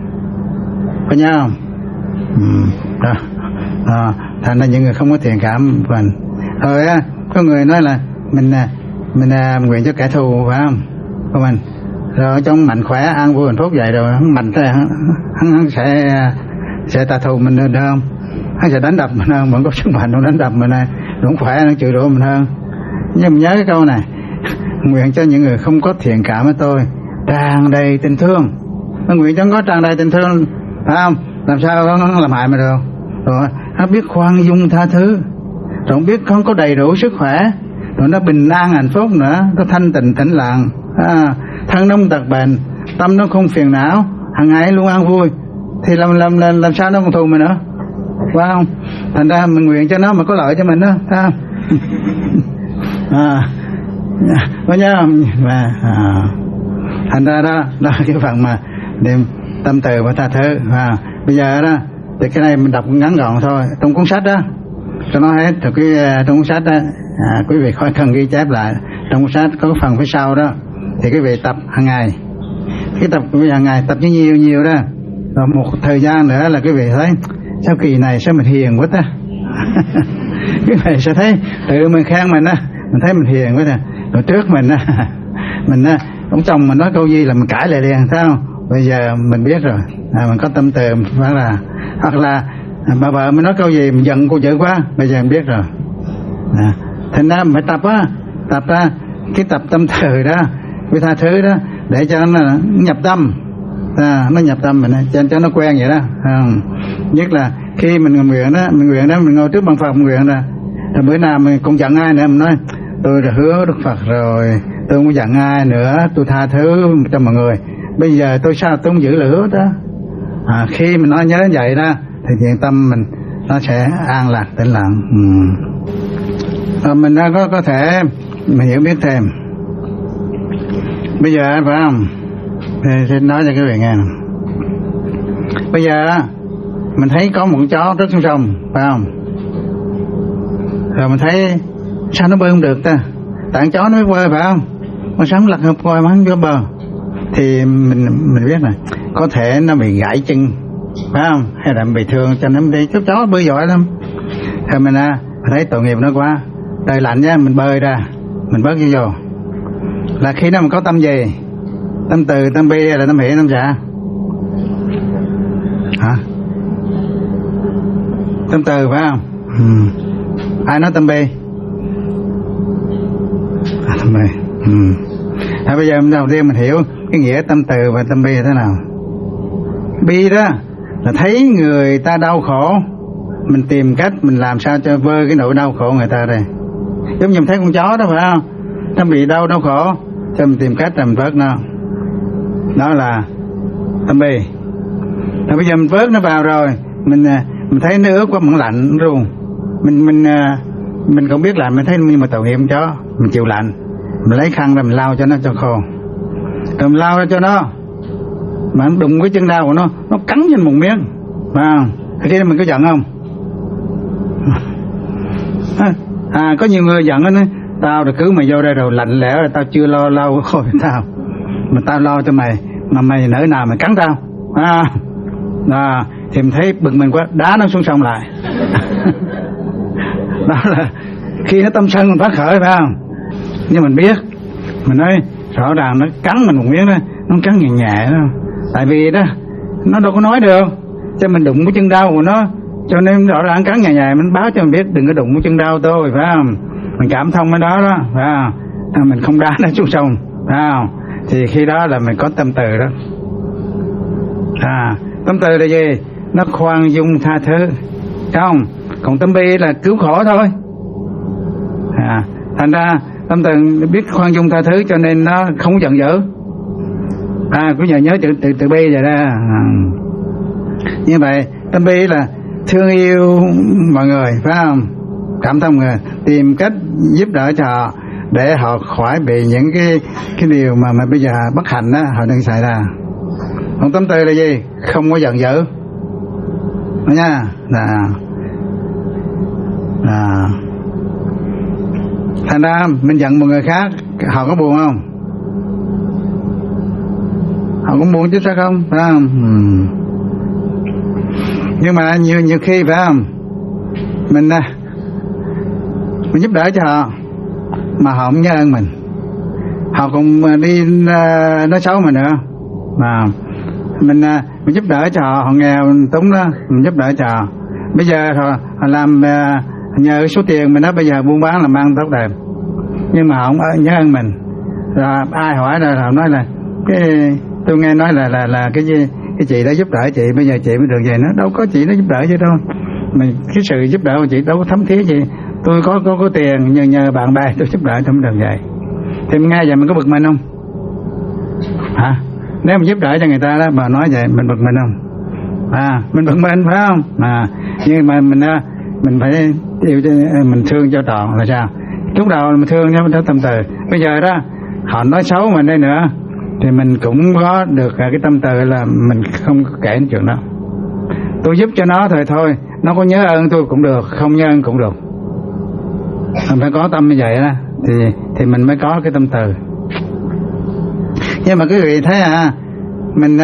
A: có nhớ không? Ừ, đó. Đó. Thành ra những người không có thiện cảm mình rồi á, có người nói là mình mình nguyện cho kẻ thù, phải không? Của mình rồi trong mạnh khỏe an vui hạnh phúc vậy rồi hắn mạnh thế hắn, hắn sẽ sẽ trả thù mình được không? Hắn sẽ đánh đập mình hơn, vẫn có sức mạnh nó đánh đập mình này, cũng khỏe nó chịu đổ mình hơn. Nhưng mà nhớ cái câu này, nguyện cho những người không có thiện cảm với tôi tràn đầy tình thương. Nó nguyện cho nó có tràn đầy tình thương, phải không? Làm sao nó làm hại mình được? Rồi nó biết khoan dung tha thứ, rồi biết không có đầy đủ sức khỏe, rồi nó bình an hạnh phúc nữa, nó thanh tịnh tĩnh lặng, à, thân nó không tật bệnh, tâm nó không phiền não, hàng ngày luôn an vui, thì làm làm làm, làm sao nó còn thù mình nữa, phải không? Thành ra mình nguyện cho nó mà có lợi cho mình đó, phải không? À, có nhớ không? Và, à, thành ra đó, đó cái phần mà niệm tâm từ và tha thứ. À, bây giờ đó thì cái này mình đọc ngắn gọn thôi, trong cuốn sách đó cho nó hết. Rồi cái trong cuốn sách đó, à, quý vị khỏi cần ghi chép lại, trong cuốn sách có cái phần phía sau đó thì quý vị tập hàng ngày, cái tập quý vị hàng ngày tập nhiều nhiều đó, rồi một thời gian nữa là quý vị thấy sao kỳ này sao mình hiền quá ta. Quý vị sẽ thấy tự mình khen mình á, mình thấy mình hiền quá nè. Rồi trước mình á, mình á, ông chồng mình nói câu gì là mình cãi lại liền, thấy không? Bây giờ mình biết rồi, à, mình có tâm từ phải là, hoặc là à, bà vợ mình nói câu gì mình giận cô vợ quá, bây giờ mình biết rồi. À, thành ra mình phải tập á, tập ra cái tập tâm từ đó, cái tha thứ đó, để cho nó nhập tâm, à, nó nhập tâm mình, cho cho nó quen vậy đó. À, nhất là khi mình nguyện đó, mình nguyện đó, mình ngồi trước bàn Phật mình nguyện đó, rồi bữa nào mình cũng giận ai nữa, mình nói tôi đã hứa Đức Phật rồi, tôi không giận ai nữa, tôi tha thứ cho mọi người. Bây giờ tôi sao tôi không giữ lời hứa đó. À, khi mình nói nhớ vậy đó thì thiện tâm mình nó sẽ an lạc tĩnh lặng. Ừ. À, mình đã có có thể mình hiểu biết thêm. Bây giờ phải không? Thì, thì nói cho các vị nghe. Bây giờ mình thấy có một con chó rớt xuống sông, phải không? Rồi mình thấy sao nó bơi không được ta? Tại con chó nó mới bơi, phải không? Mà sao nó lật ngập coi mà không vô bờ? Thì mình mình biết này, có thể nó bị gãy chân, phải không? Hay là bị thương cho nó đi, chú chó bơi giỏi lắm. Thì mình à, thấy tội nghiệp nó quá, trời lạnh nhá, mình bơi ra, mình bớt vô vô. Là khi đó mình có tâm gì? Tâm từ, tâm bi hay là tâm hỷ, tâm xả? Hả? Tâm từ phải không? Ừ. Ai nói tâm bi? À, tâm bi. Ừ. À, bây giờ đầu tiên mình hiểu cái nghĩa tâm từ và tâm bi thế nào. Bi đó là thấy người ta đau khổ, mình tìm cách mình làm sao cho vơi cái nỗi đau khổ người ta đây. Giống như mình thấy con chó đó phải không, nó bị đau đau khổ cho mình tìm cách là mình vớt nó, đó là tâm bi. Rồi bây giờ mình vớt nó vào rồi, mình mình thấy nó ướt quá, mình lạnh luôn, mình mình mình không biết làm, mình thấy nhưng mà tội nghiệp con chó, mình chịu lạnh, mình lấy khăn ra mình lau cho nó cho khô, rồi mình lau ra cho nó, mà nó đụng cái chân đau của nó, nó cắn trên một miếng, phải không? Khi đó mình có giận không? À, có nhiều người giận đó, nói tao rồi cứ mày vô đây rồi lạnh lẽo rồi tao chưa lo lau khô tao, mà tao lo cho mày, mà mày nỡ nào mày cắn tao, à, à, thì mình thấy bực mình quá, đá nó xuống sông lại. Đó là khi nó tâm sân mình phát khởi, phải không? Nhưng mình biết, mình nói rõ ràng nó cắn mình một miếng đó, nó cắn nhẹ nhẹ đó, tại vì đó nó đâu có nói được, cho mình đụng cái chân đau của nó, cho nên rõ ràng cắn nhẹ nhẹ mình báo cho mình biết đừng có đụng cái chân đau tôi, phải không? Mình cảm thông cái đó đó, phải không? À, mình không đá nó xuống sông, phải không? Thì khi đó là mình có tâm từ đó. À, tâm từ là gì? Nó khoan dung tha thứ, không? Còn tâm bi là cứu khổ thôi. À, thành ra tâm từ biết khoan dung tha thứ cho nên nó không giận dữ. À, cứ nhớ nhớ từ từ từ bi vậy đó. À. Như vậy tâm bi là thương yêu mọi người, phải không? Cảm thông người, tìm cách giúp đỡ cho họ để họ khỏi bị những cái cái điều mà mà bây giờ bất hạnh đó họ đang xảy ra. Còn tâm từ là gì? Không có giận dữ, đó nha. Là à, thành ra mình giận một người khác họ có buồn không? Họ cũng buồn chứ sao không, phải không? Ừ. Nhưng mà nhiều nhiều khi phải không, mình mình giúp đỡ cho họ mà họ không nhớ ơn mình, họ cũng đi uh, nói xấu mình nữa, mà mình uh, mình giúp đỡ cho họ, họ nghèo túng đó, mình giúp đỡ cho họ. Bây giờ họ, họ làm uh, nhờ số tiền mình đó, bây giờ buôn bán làm ăn tốt đẹp, nhưng mà họ không nhớ ơn mình. Rồi ai hỏi rồi họ nói là cái tôi nghe nói là là là cái gì cái chị đã giúp đỡ chị, bây giờ chị mới được vậy. Nó đâu có chị nó giúp đỡ chứ đâu, mình cái sự giúp đỡ của chị đâu có thấm thía gì. Tôi có có có tiền nhờ nhờ bạn bè tôi giúp đỡ tôi mới được vậy. Thì mình nghe vậy mình có bực mình không? Hả? Nếu mình giúp đỡ cho người ta đó mà nói vậy mình bực mình không? À, mình bực mình phải không? À, nhưng mà mình mình phải yêu mình thương cho trọn là sao? Lúc đầu mình thương cho nó tâm từ. Bây giờ đó họ nói xấu mình đây nữa thì mình cũng có được cái tâm từ là mình không kể đến chuyện đó. Tôi giúp cho nó thôi thôi, nó có nhớ ơn tôi cũng được, không nhớ ơn cũng được. Mình phải có tâm như vậy đó thì thì mình mới có cái tâm từ. Nhưng mà quý vị thấy à, mình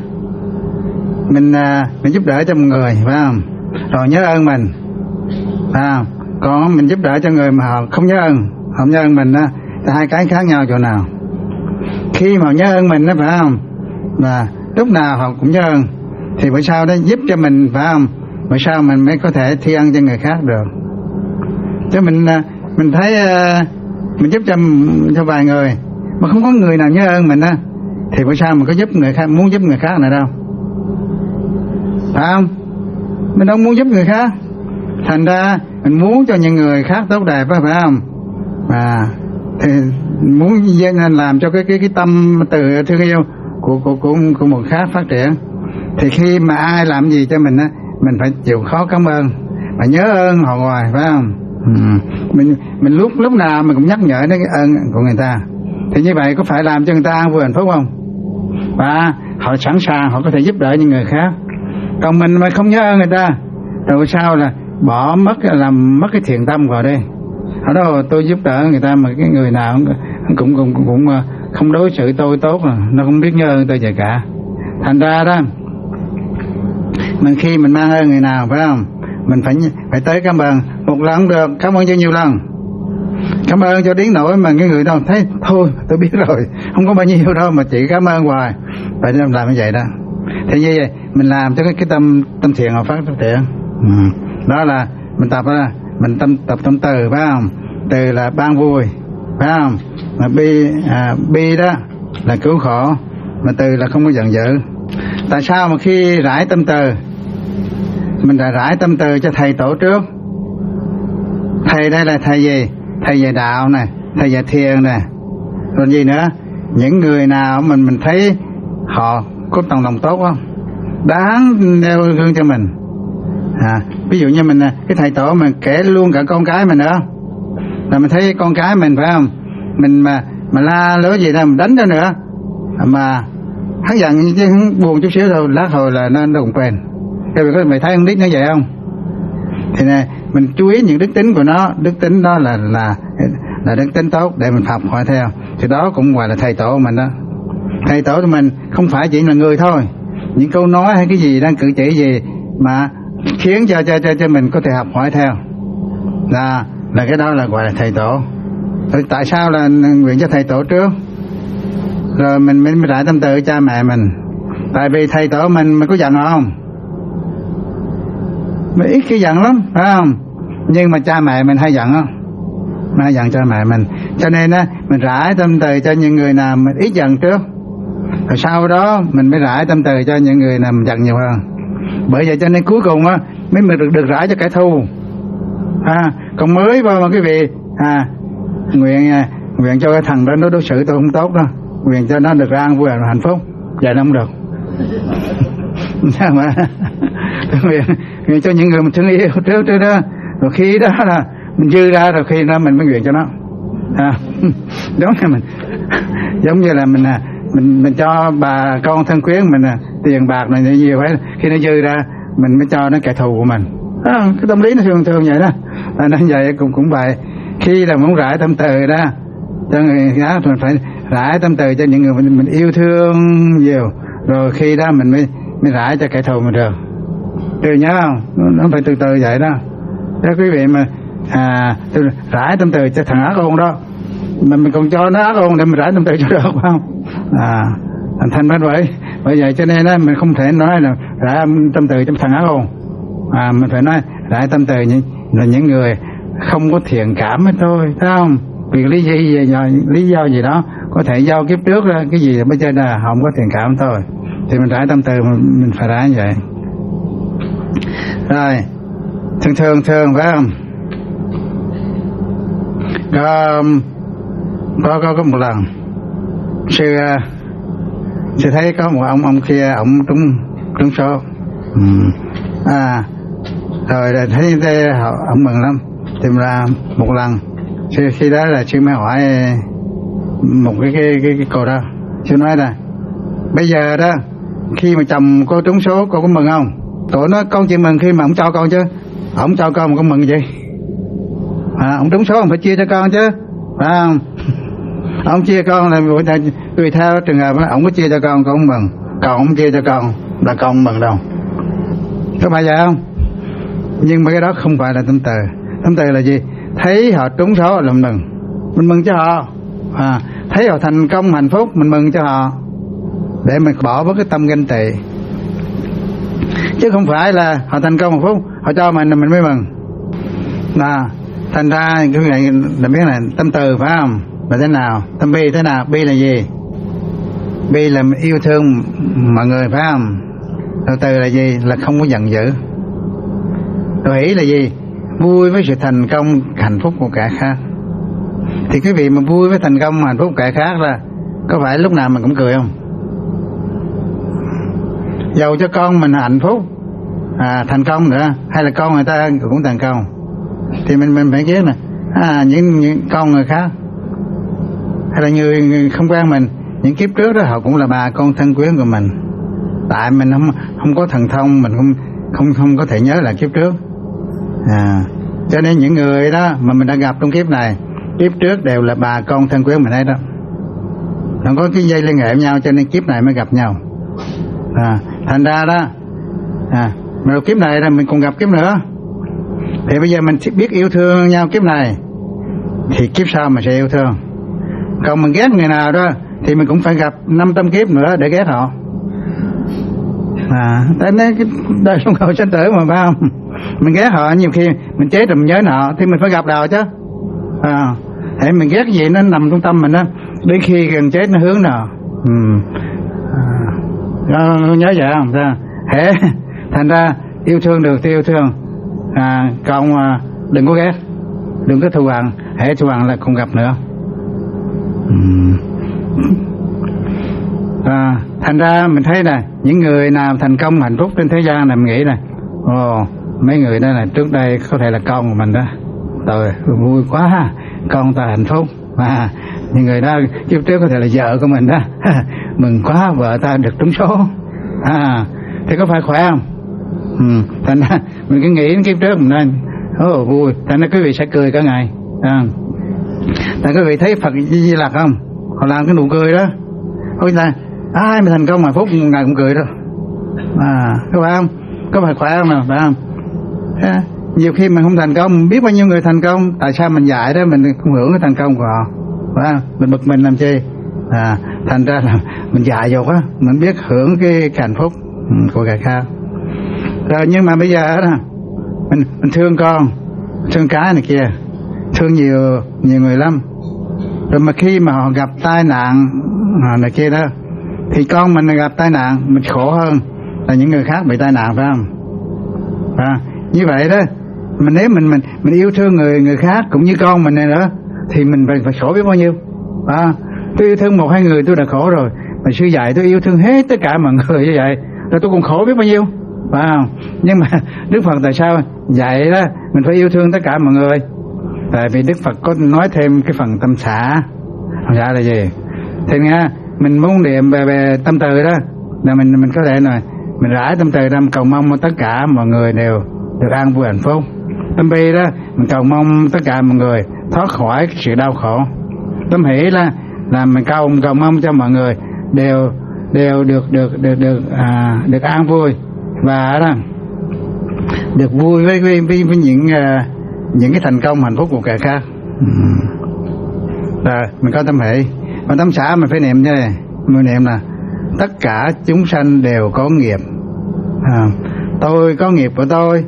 A: mình mình giúp đỡ cho một người phải không, rồi nhớ ơn mình phải không, còn mình giúp đỡ cho người mà họ không nhớ ơn, không nhớ ơn mình đó, hai cái khác nhau chỗ nào? Khi mà nhớ ơn mình đó phải không, là lúc nào họ cũng nhớ ơn thì bữa sau đó giúp cho mình phải không, bữa sau mình mới có thể thi ân cho người khác được. Chứ mình mình thấy mình giúp cho cho vài người mà không có người nào nhớ ơn mình đó thì bữa sau mình có giúp người khác, muốn giúp người khác này đâu, phải không? Mình đâu muốn giúp người khác, thành ra mình muốn cho những người khác tốt đẹp đó, phải không? À, thì muốn làm cho cái cái cái tâm từ thương yêu của của của của một khác phát triển. Thì khi mà ai làm gì cho mình á, mình phải chịu khó cảm ơn và nhớ ơn họ hoài, phải không? Ừ. Mình mình lúc lúc nào mình cũng nhắc nhở đến cái ơn của người ta. Thì như vậy có phải làm cho người ta an vui hạnh phúc không? Và họ sẵn sàng, họ có thể giúp đỡ những người khác. Còn mình mà không nhớ ơn người ta, rồi sao là bỏ mất, làm mất cái thiện tâm vào đây. Ở đó tôi giúp đỡ người ta mà cái người nào cũng cũng cũng, cũng không đối xử tôi tốt, nó không biết nhớ ơn tôi gì cả. Thành ra đó, mình khi mình mang ơn người nào phải không, mình phải phải tới cảm ơn một lần được, cảm ơn cho nhiều lần, cảm ơn cho đến nỗi mà cái người đâu thấy thôi tôi biết rồi, không có bao nhiêu đâu mà chỉ cảm ơn hoài, phải làm như vậy đó. Thì như vậy mình làm cho cái, cái tâm tâm thiện họ phát triển. Ừ. Đó là mình tập đó, mình tâm tập tâm từ phải không? Từ là ban vui phải không? Mà bi à, bi đó là cứu khổ, mà từ là không có giận dữ. Tại sao mà khi rải tâm từ mình đã rải tâm từ cho thầy tổ trước? Thầy đây là thầy gì? thầy dạy đạo này, thầy dạy thiền này, rồi gì nữa, những người nào mình mình thấy họ có tầm lòng tốt không, đáng nêu gương cho mình. À, ví dụ như mình cái thầy tổ mình kể luôn cả con cái mình nữa, là mình thấy con cái mình phải không, mình mà mà la lối gì đó mình đánh cho nữa, mà hắn giận chứ buồn chút xíu thôi lát hồi là nó đụng quen. Cái việc mày thấy con nít nó vậy không? Thì này mình chú ý những đức tính của nó, đức tính đó là là là đức tính tốt để mình học hỏi theo. Thì đó cũng gọi là thầy tổ của mình đó. Thầy tổ của mình không phải chỉ là người thôi, những câu nói hay cái gì đang cử chỉ gì mà khiến cho cho cho cho mình có thể học hỏi theo, là là cái đó là gọi là thầy tổ. Rồi tại sao là nguyện cho thầy tổ trước, rồi mình mới rải tâm từ cha mẹ mình? Tại vì thầy tổ mình mình có giận không? Mình ít khi giận lắm, phải không? Nhưng mà cha mẹ mình hay giận không? Mình hay giận cha mẹ mình. Cho nên á, mình rải tâm từ cho những người nào mình ít giận trước, rồi sau đó mình mới rải tâm từ cho những người nào mình giận nhiều hơn. Bởi vậy cho nên cuối cùng á mới mình được, được rải cho kẻ thù. À, còn mới vào mà quý vị à, nguyện nguyện cho cái thằng đó nó đối xử tôi không tốt đâu, nguyện cho nó được an vui và hạnh phúc, vậy nó không được. Sao mà nguyện, nguyện cho những người mình thương yêu trước trước đó, rồi khi đó là mình dư ra, rồi khi đó mình mới nguyện cho nó. À, giống như mình giống như là mình mình mình cho bà con thân quyến mình tiền bạc này nhiều phải, khi nó dư ra mình mới cho nó kẻ thù của mình. À, cái tâm lý nó thường thường vậy đó. À, nên vậy cũng cũng vậy, khi là muốn rải tâm từ đó cho người khác mình phải rải tâm từ cho những người mình, mình yêu thương nhiều, rồi khi đó mình mới mới rải cho kẻ thù mình được. Từ nhớ không? Nó, nó phải từ từ vậy đó. Đó quý vị mà à, rải tâm từ cho thằng ác ôn đó, mà mình còn cho nó ác ôn để mình rải tâm từ cho được, phải không? À, thành ra vậy. Bởi vậy cho nên đó, mình không thể nói là rải tâm từ cho thằng ác ôn. À, mình phải nói rải tâm từ những là những người không có thiện cảm hết thôi, thấy không? Vì lý gì lý do gì đó, có thể do kiếp trước ra cái gì bây giờ là không có thiện cảm thôi, thì mình rải tâm từ mình, mình phải rải như vậy. Rồi thường thường thường phải không? Có có có, có một lần sư sư thấy có một ông ông kia ông trúng trúng số. Ừ. À rồi thấy thế ông mừng lắm, tìm ra một lần sư, khi đó là sư mới hỏi một cái cái cái, cái cô đó, sư nói là bây giờ đó khi mà chồng cô trúng số cô có mừng không? Cô nói con chỉ mừng khi mà ông cho con chứ, ông cho con mà con mừng gì? À, ông trúng số ông phải chia cho con chứ, phải không? Ông chia con là tùy theo trường hợp đó, ông có chia cho con con không mừng, còn ông chia cho con là con không mừng đâu, có phải vậy không? Nhưng mà cái đó không phải là tâm từ. Tâm từ là gì? Thấy họ trúng số là mình mừng, mình mừng cho họ. À, thấy họ thành công hạnh phúc mình mừng cho họ, để mình bỏ bớt cái tâm ganh tị, chứ không phải là họ thành công hạnh phúc họ cho mình là mình mới mừng. À, thành ra cái này là biết là tâm từ phải không? Là thế nào? Tâm bi thế nào? Bi là gì? Bi là yêu thương mọi người phải không? Rồi từ là gì? Là không có giận dữ. Rồi hỷ là gì? Vui với sự thành công hạnh phúc của kẻ khác. Thì cái vị mà vui với thành công hạnh phúc của kẻ khác là có phải lúc nào mình cũng cười không? Dầu cho con mình hạnh phúc à, thành công nữa, hay là con người ta cũng thành công, thì mình mình phải biết nè, à, những, những con người khác hay là người, người không quen mình, những kiếp trước đó họ cũng là bà con thân quyến của mình. Tại mình không không có thần thông, mình không không không có thể nhớ là kiếp trước. À, cho nên những người đó mà mình đã gặp trong kiếp này, kiếp trước đều là bà con thân quyến mình ấy đó. Nó có cái dây liên hệ với nhau cho nên kiếp này mới gặp nhau. À, thành ra đó, à, mà kiếp này là mình còn gặp kiếp nữa. Thì bây giờ mình biết yêu thương nhau kiếp này, thì kiếp sau mình sẽ yêu thương. Còn mình ghét người nào đó thì mình cũng phải gặp năm trăm kiếp nữa để ghét họ. À, tại nên cái đời sống cầu sanh tử mà phải không? Mình ghét họ, nhiều khi mình chết rồi mình nhớ họ thì mình phải gặp họ chứ. À, để mình ghét gì nó nằm trong tâm mình đó, đến khi gần chết nó hướng nào. Ừ. À, nhớ vậy không? Sao? Hễ thành ra yêu thương được thì yêu thương, à, còn à, đừng có ghét, đừng có thù hằn. hễ chu bằng là không gặp nữa. Uhm. À, thành ra mình thấy là những người nào thành công hạnh phúc trên thế gian này, mình nghĩ là ồ, mấy người đó là trước đây có thể là con của mình đó, rồi vui quá ha, con ta hạnh phúc. À, những người đó kiếp trước có thể là vợ của mình đó, mừng quá, vợ ta được trúng số. À, thì có phải khỏe không? Ừ, thành ra mình cứ nghĩ đến kiếp trước mình nên ồ vui, thành ra quý vị sẽ cười cả ngày. À, tại quý vị thấy Phật Di Lặc không? Họ làm cái nụ cười đó, ôi ta ai mà thành công mà phúc ngày cũng cười đó. À, có phải không? Có phải khỏe không nào, phải không? À, nhiều khi mình không thành công, biết bao nhiêu người thành công, tại sao mình dạy đó mình không hưởng cái thành công của họ, phải không? Mình bực mình làm chi? À, thành ra là mình dạy vô quá, mình biết hưởng cái, cái hạnh phúc của người khác. Rồi nhưng mà bây giờ đó, mình mình thương con, thương cái này kia, thương nhiều nhiều người lắm. Rồi mà khi mà họ gặp tai nạn này kia đó, thì con mình gặp tai nạn mình khổ hơn là những người khác bị tai nạn, phải không? À, như vậy đó, mình nếu mình mình mình yêu thương người người khác cũng như con mình này nữa, thì mình phải phải khổ biết bao nhiêu. À, tôi yêu thương một hai người tôi đã khổ rồi, mà sư dạy tôi yêu thương hết tất cả mọi người như vậy, rồi tôi còn khổ biết bao nhiêu, phải không? Nhưng mà Đức Phật tại sao dạy đó mình phải yêu thương tất cả mọi người? Tại vì Đức Phật có nói thêm cái phần tâm xả. Tâm xả là gì? Thì nha, mình muốn niệm về, về tâm từ đó, là mình mình có thể là mình rải tâm từ ra cầu mong tất cả mọi người đều được an vui hạnh phúc. Tâm bi đó mình cầu mong tất cả mọi người thoát khỏi sự đau khổ. Tâm hỷ là là mình cầu cầu mong cho mọi người đều đều được được được được à, được an vui và đó được vui với với, với, với những uh, những cái thành công hạnh phúc của kẻ khác. Rồi mình có tâm hỷ. Còn tâm xả mình phải niệm như này, mình niệm là tất cả chúng sanh đều có nghiệp. À, tôi có nghiệp của tôi,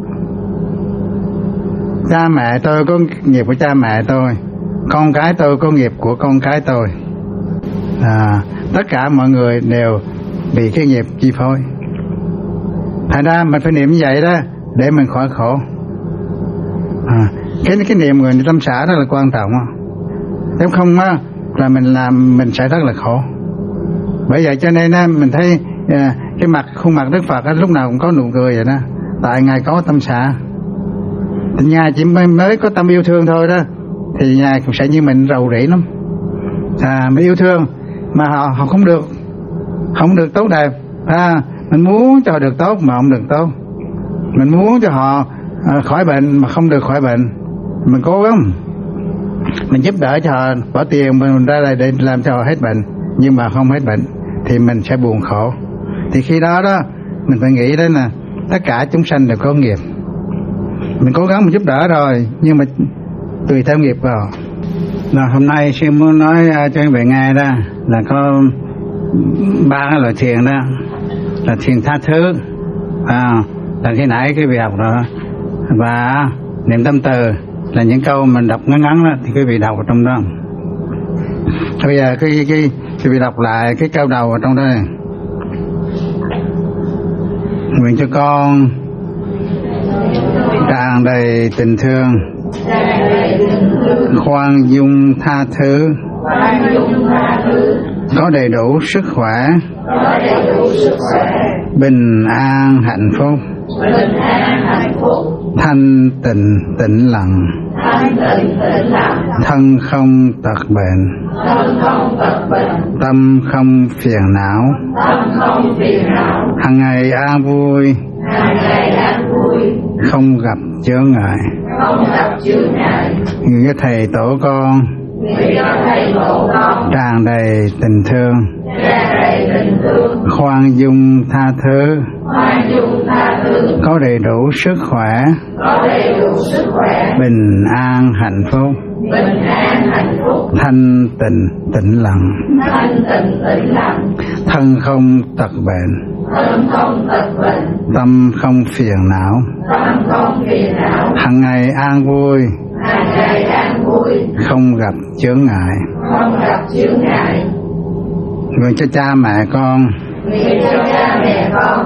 A: cha mẹ tôi có nghiệp của cha mẹ tôi, con cái tôi có nghiệp của con cái tôi. À, tất cả mọi người đều bị cái nghiệp chi phối. Thành ra mình phải niệm như vậy đó để mình khỏi khổ. À, cái cái niệm người tâm xả rất là quan trọng đó. Nếu không á là mình làm mình sẽ rất là khổ. Bởi vậy cho nên á mình thấy à, cái mặt khuôn mặt Đức Phật á, lúc nào cũng có nụ cười vậy đó, tại ngài có tâm xả. Thì ngài chỉ mới có tâm yêu thương thôi đó, thì ngài cũng sẽ như mình rầu rĩ lắm. À, mình yêu thương mà họ họ không được không được tốt đẹp. À, mình muốn cho được tốt mà không được tốt, mình muốn cho họ à, khỏi bệnh mà không được khỏi bệnh, mình cố gắng mình giúp đỡ cho họ, bỏ tiền mình ra đây để làm cho họ hết bệnh, nhưng mà không hết bệnh thì mình sẽ buồn khổ. Thì khi đó đó mình phải nghĩ đến là tất cả chúng sanh đều có nghiệp, mình cố gắng mình giúp đỡ rồi nhưng mà tùy theo nghiệp vào. Là hôm nay sư muốn nói cho anh bạn nghe đó là có ba cái loại thiền đó, là thiền tha thứ, à, là khi nãy cái vị học rồi, và niệm tâm từ là những câu mình đọc ngắn ngắn đó thì quý vị đọc ở trong đó. Bây giờ cái cái quý vị đọc lại cái câu đầu ở trong đây: nguyện cho con tràn đầy tình thương, khoan dung tha thứ, có đầy đủ sức khỏe, bình an hạnh phúc, thanh tịnh tĩnh lặng, thân không tật bệnh, tâm không phiền não, hằng ngày an vui, không gặp chướng ngại. Người thầy tổ con tràn đầy tình thương, khoan dung tha thứ, có đầy đủ sức khỏe, bình an hạnh phúc, thanh tịnh tĩnh lặng, thân không tật bệnh, tâm không phiền não, hằng ngày an vui, không gặp chướng ngại. Nguyện cho cha mẹ con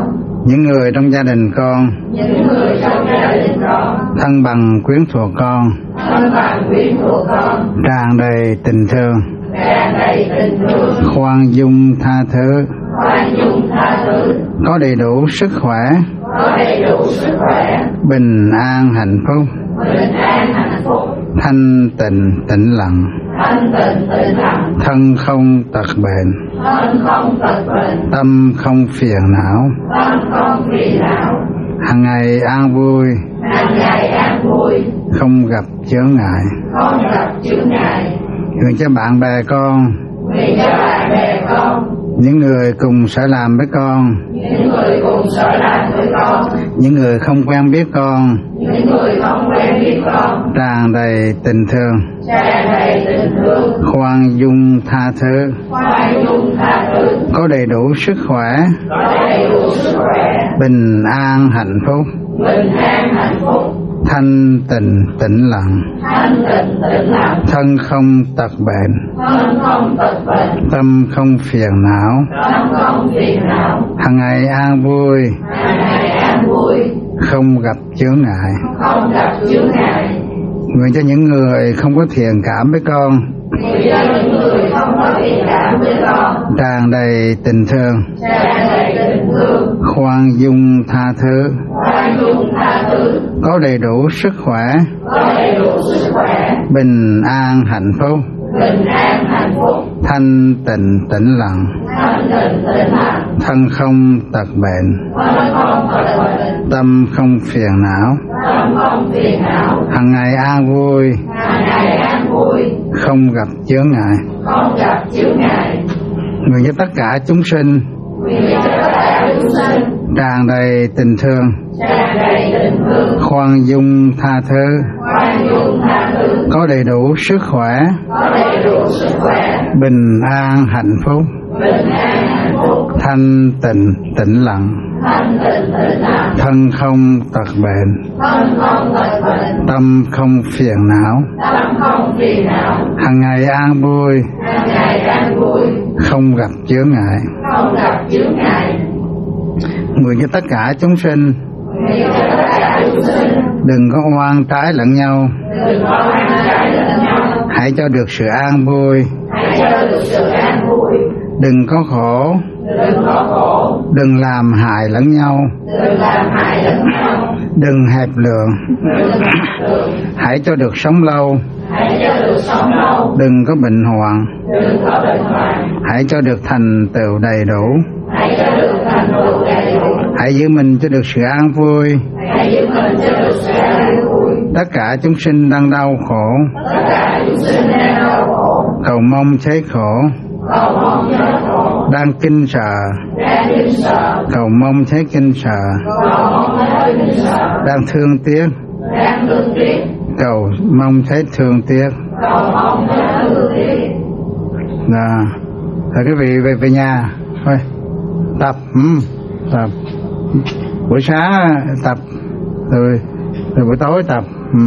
A: những người trong gia đình con,
B: những người trong gia đình con,
A: thân bằng quyến thuộc con,
B: thân bằng quyến thuộc con,
A: tràn đầy tình thương,
B: tràn đầy tình thương,
A: khoan dung tha thứ,
B: khoan dung tha thứ,
A: có đầy đủ sức khỏe,
B: có đầy đủ sức khỏe,
A: bình an hạnh phúc,
B: bình an hạnh phúc,
A: thanh tịnh tĩnh lặng,
B: thanh tịnh tĩnh lặng,
A: thân không tật bệnh,
B: thân không tật bệnh,
A: tâm không phiền não,
B: tâm không phiền não,
A: hàng ngày an vui,
B: hàng ngày an vui,
A: không gặp chướng ngại.
B: không gặp chướng ngại.
A: Nguyện cho bạn bè con,
B: Nguyện cho bạn bè con,
A: những người cùng sở làm với con,
B: những người cùng sở làm với con,
A: những người không quen biết con,
B: những người không quen biết con,
A: tràn đầy tình thương,
B: tràn đầy tình thương,
A: khoan dung tha thứ,
B: khoan dung tha thứ,
A: có đầy đủ sức khỏe,
B: có đầy đủ sức khỏe,
A: bình an hạnh phúc,
B: bình an hạnh phúc,
A: thanh tịnh tĩnh lặng,
B: thanh tịnh tĩnh lặng,
A: thân không tật bệnh,
B: thân không tật bệnh,
A: tâm không phiền não,
B: tâm không phiền não,
A: hàng ngày an vui,
B: hàng ngày an vui,
A: không gặp chướng ngại.
B: không gặp chướng ngại.
A: Nguyện cho những người không có thiện cảm với con,
B: Nguyện cho những người không có thiện cảm với con,
A: tràn đầy tình thương,
B: tràn đầy tình thương,
A: khoan dung tha thứ,
B: khoan dung tha thứ,
A: có đầy đủ sức khỏe,
B: có đầy đủ sức khỏe,
A: bình an hạnh phúc,
B: bình an hạnh phúc,
A: thanh tịnh tĩnh lặng,
B: thanh tịnh tĩnh lặng,
A: thân không tật bệnh,
B: thân không tật bệnh,
A: tâm không phiền não,
B: tâm không phiền não,
A: hàng ngày an vui,
B: hàng ngày an vui,
A: không gặp chướng ngại.
B: không gặp chướng ngại.
A: Nguyện cho tất cả chúng sinh
B: Nguyện cho tất cả chúng sinh
A: tràn đầy tình thương,
B: tràn đầy tình thương,
A: khoan dung tha thứ,
B: khoan dung tha thứ,
A: có đầy đủ sức khỏe,
B: có đầy đủ sức khỏe,
A: bình an hạnh phúc,
B: bình an hạnh phúc,
A: thanh tịnh tĩnh lặng,
B: thanh tịnh tĩnh lặng,
A: thân không tật bệnh,
B: thân không tật bệnh,
A: tâm không phiền não,
B: tâm không phiền não,
A: hàng ngày an vui,
B: hàng ngày an vui,
A: không gặp chướng ngại.
B: không gặp chướng ngại.
A: Nguyện cho tất cả chúng sinh
B: Nguyện cho tất cả chúng sinh
A: đừng có oan trái lẫn nhau,
B: đừng có oan trái lẫn nhau,
A: hãy cho được sự an vui,
B: hãy cho được sự an vui,
A: đừng có khổ,
B: đừng có khổ,
A: đừng làm hại lẫn nhau,
B: đừng làm hại lẫn nhau,
A: đừng hẹp lượng,
B: đừng hẹp lượng,
A: hãy cho được sống lâu,
B: hãy cho được sống lâu,
A: đừng có bệnh hoạn,
B: đừng có bệnh hoạn,
A: hãy cho được thành tựu đầy đủ,
B: hãy cho được thành tựu đầy đủ,
A: hãy giữ mình cho được sự an vui.
B: hãy giữ mình cho được sự an vui.
A: Tất cả chúng sinh đang đau khổ,
B: Tất cả chúng sinh đang đau khổ,
A: cầu mong thấy khổ,
B: cầu mong chết khổ,
A: đang kinh sợ,
B: đang kinh sợ,
A: cầu mong thấy kinh sợ,
B: cầu mong thấy kinh sợ,
A: đang thương tiếc,
B: đang thương tiếc,
A: cầu mong thấy thương tiếc.
B: cầu mong thấy thương tiếc.
A: Đó. Rồi quý vị về về nhà thôi tập, ừ, tập buổi sáng tập, rồi rồi buổi tối tập. Ừ.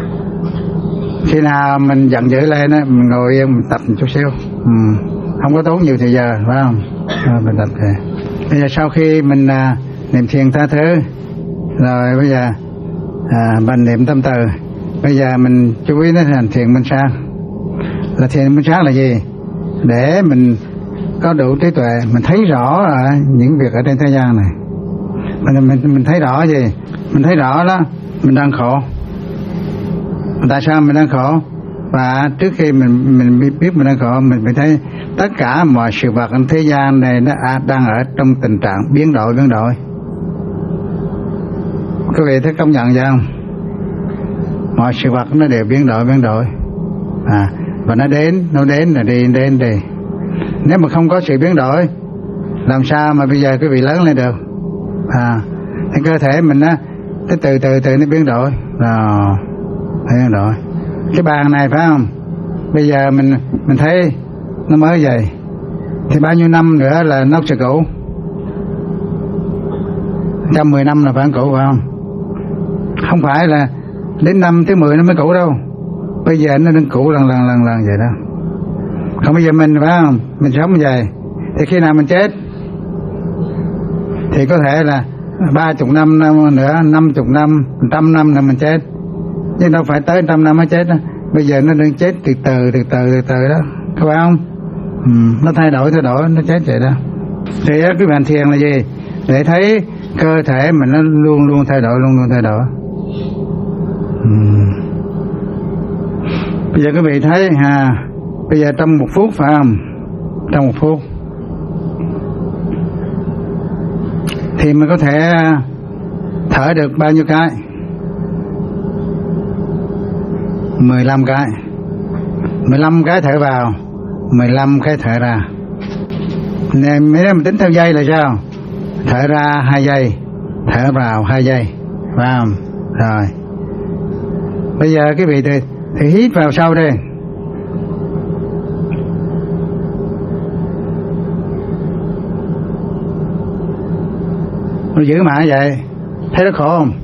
A: Khi nào mình giận dữ lên á, mình ngồi yên mình tập một chút xíu, ừ. Không có tốn nhiều thời giờ, phải không? Rồi mình tập thế. Bây giờ sau khi mình à, niệm thiền tha thứ, rồi bây giờ à, mình niệm tâm từ, bây giờ mình chú ý đến hành thiền minh sáng. Là thiền minh sáng là gì? Để mình có đủ trí tuệ, mình thấy rõ à, những việc ở trên thế gian này. Mình, mình, mình thấy rõ gì? Mình thấy rõ đó, mình đang khổ. Tại sao mình đang khổ? Và trước khi mình mình biết mình đang khổ, mình phải thấy tất cả mọi sự vật trên thế gian này nó đang ở trong tình trạng biến đổi biến đổi. Quý vị thấy công nhận vậy không? Mọi sự vật nó đều biến đổi biến đổi. À, và nó đến, nó đến là đi, đến đi. Nếu mà không có sự biến đổi, làm sao mà bây giờ quý vị lớn lên được? À, cái cơ thể mình á, cái từ từ từ nó biến đổi, rồi biến đổi. Cái bàn này phải không? Bây giờ mình mình thấy nó mới vậy, thì bao nhiêu năm nữa là nó sẽ cũ? Trăm mười năm là phải cũ phải không? Không phải là đến năm thứ mười nó mới cũ đâu. Bây giờ nó đang cũ lần lần lần lần vậy đó. Không, bây giờ mình phải không? Mình sống như vậy, thì khi nào mình chết thì có thể là ba chục năm nữa, năm chục năm, trăm năm là mình chết, nhưng đâu phải tới trăm năm mới chết đó. Bây giờ nó đang chết từ từ từ từ từ từ đó, các bạn không? Ừ, nó thay đổi thay đổi nó chết vậy đó. Thì cái hành thiền là gì? Để thấy cơ thể mình nó luôn luôn thay đổi, luôn luôn thay đổi. Ừ. Bây giờ quý vị thấy ha, bây giờ trong một phút phải không? Trong một phút thì mình có thể thở được bao nhiêu cái? mười lăm cái. mười lăm cái thở vào, mười lăm cái thở ra. Nè, mấy mình tính theo giây là sao? Thở ra hai giây, thở vào hai giây, phải không? Rồi. Bây giờ cái vị thì, thì hít vào sau đây. Nó giữ mãi vậy, thấy nó khổ không?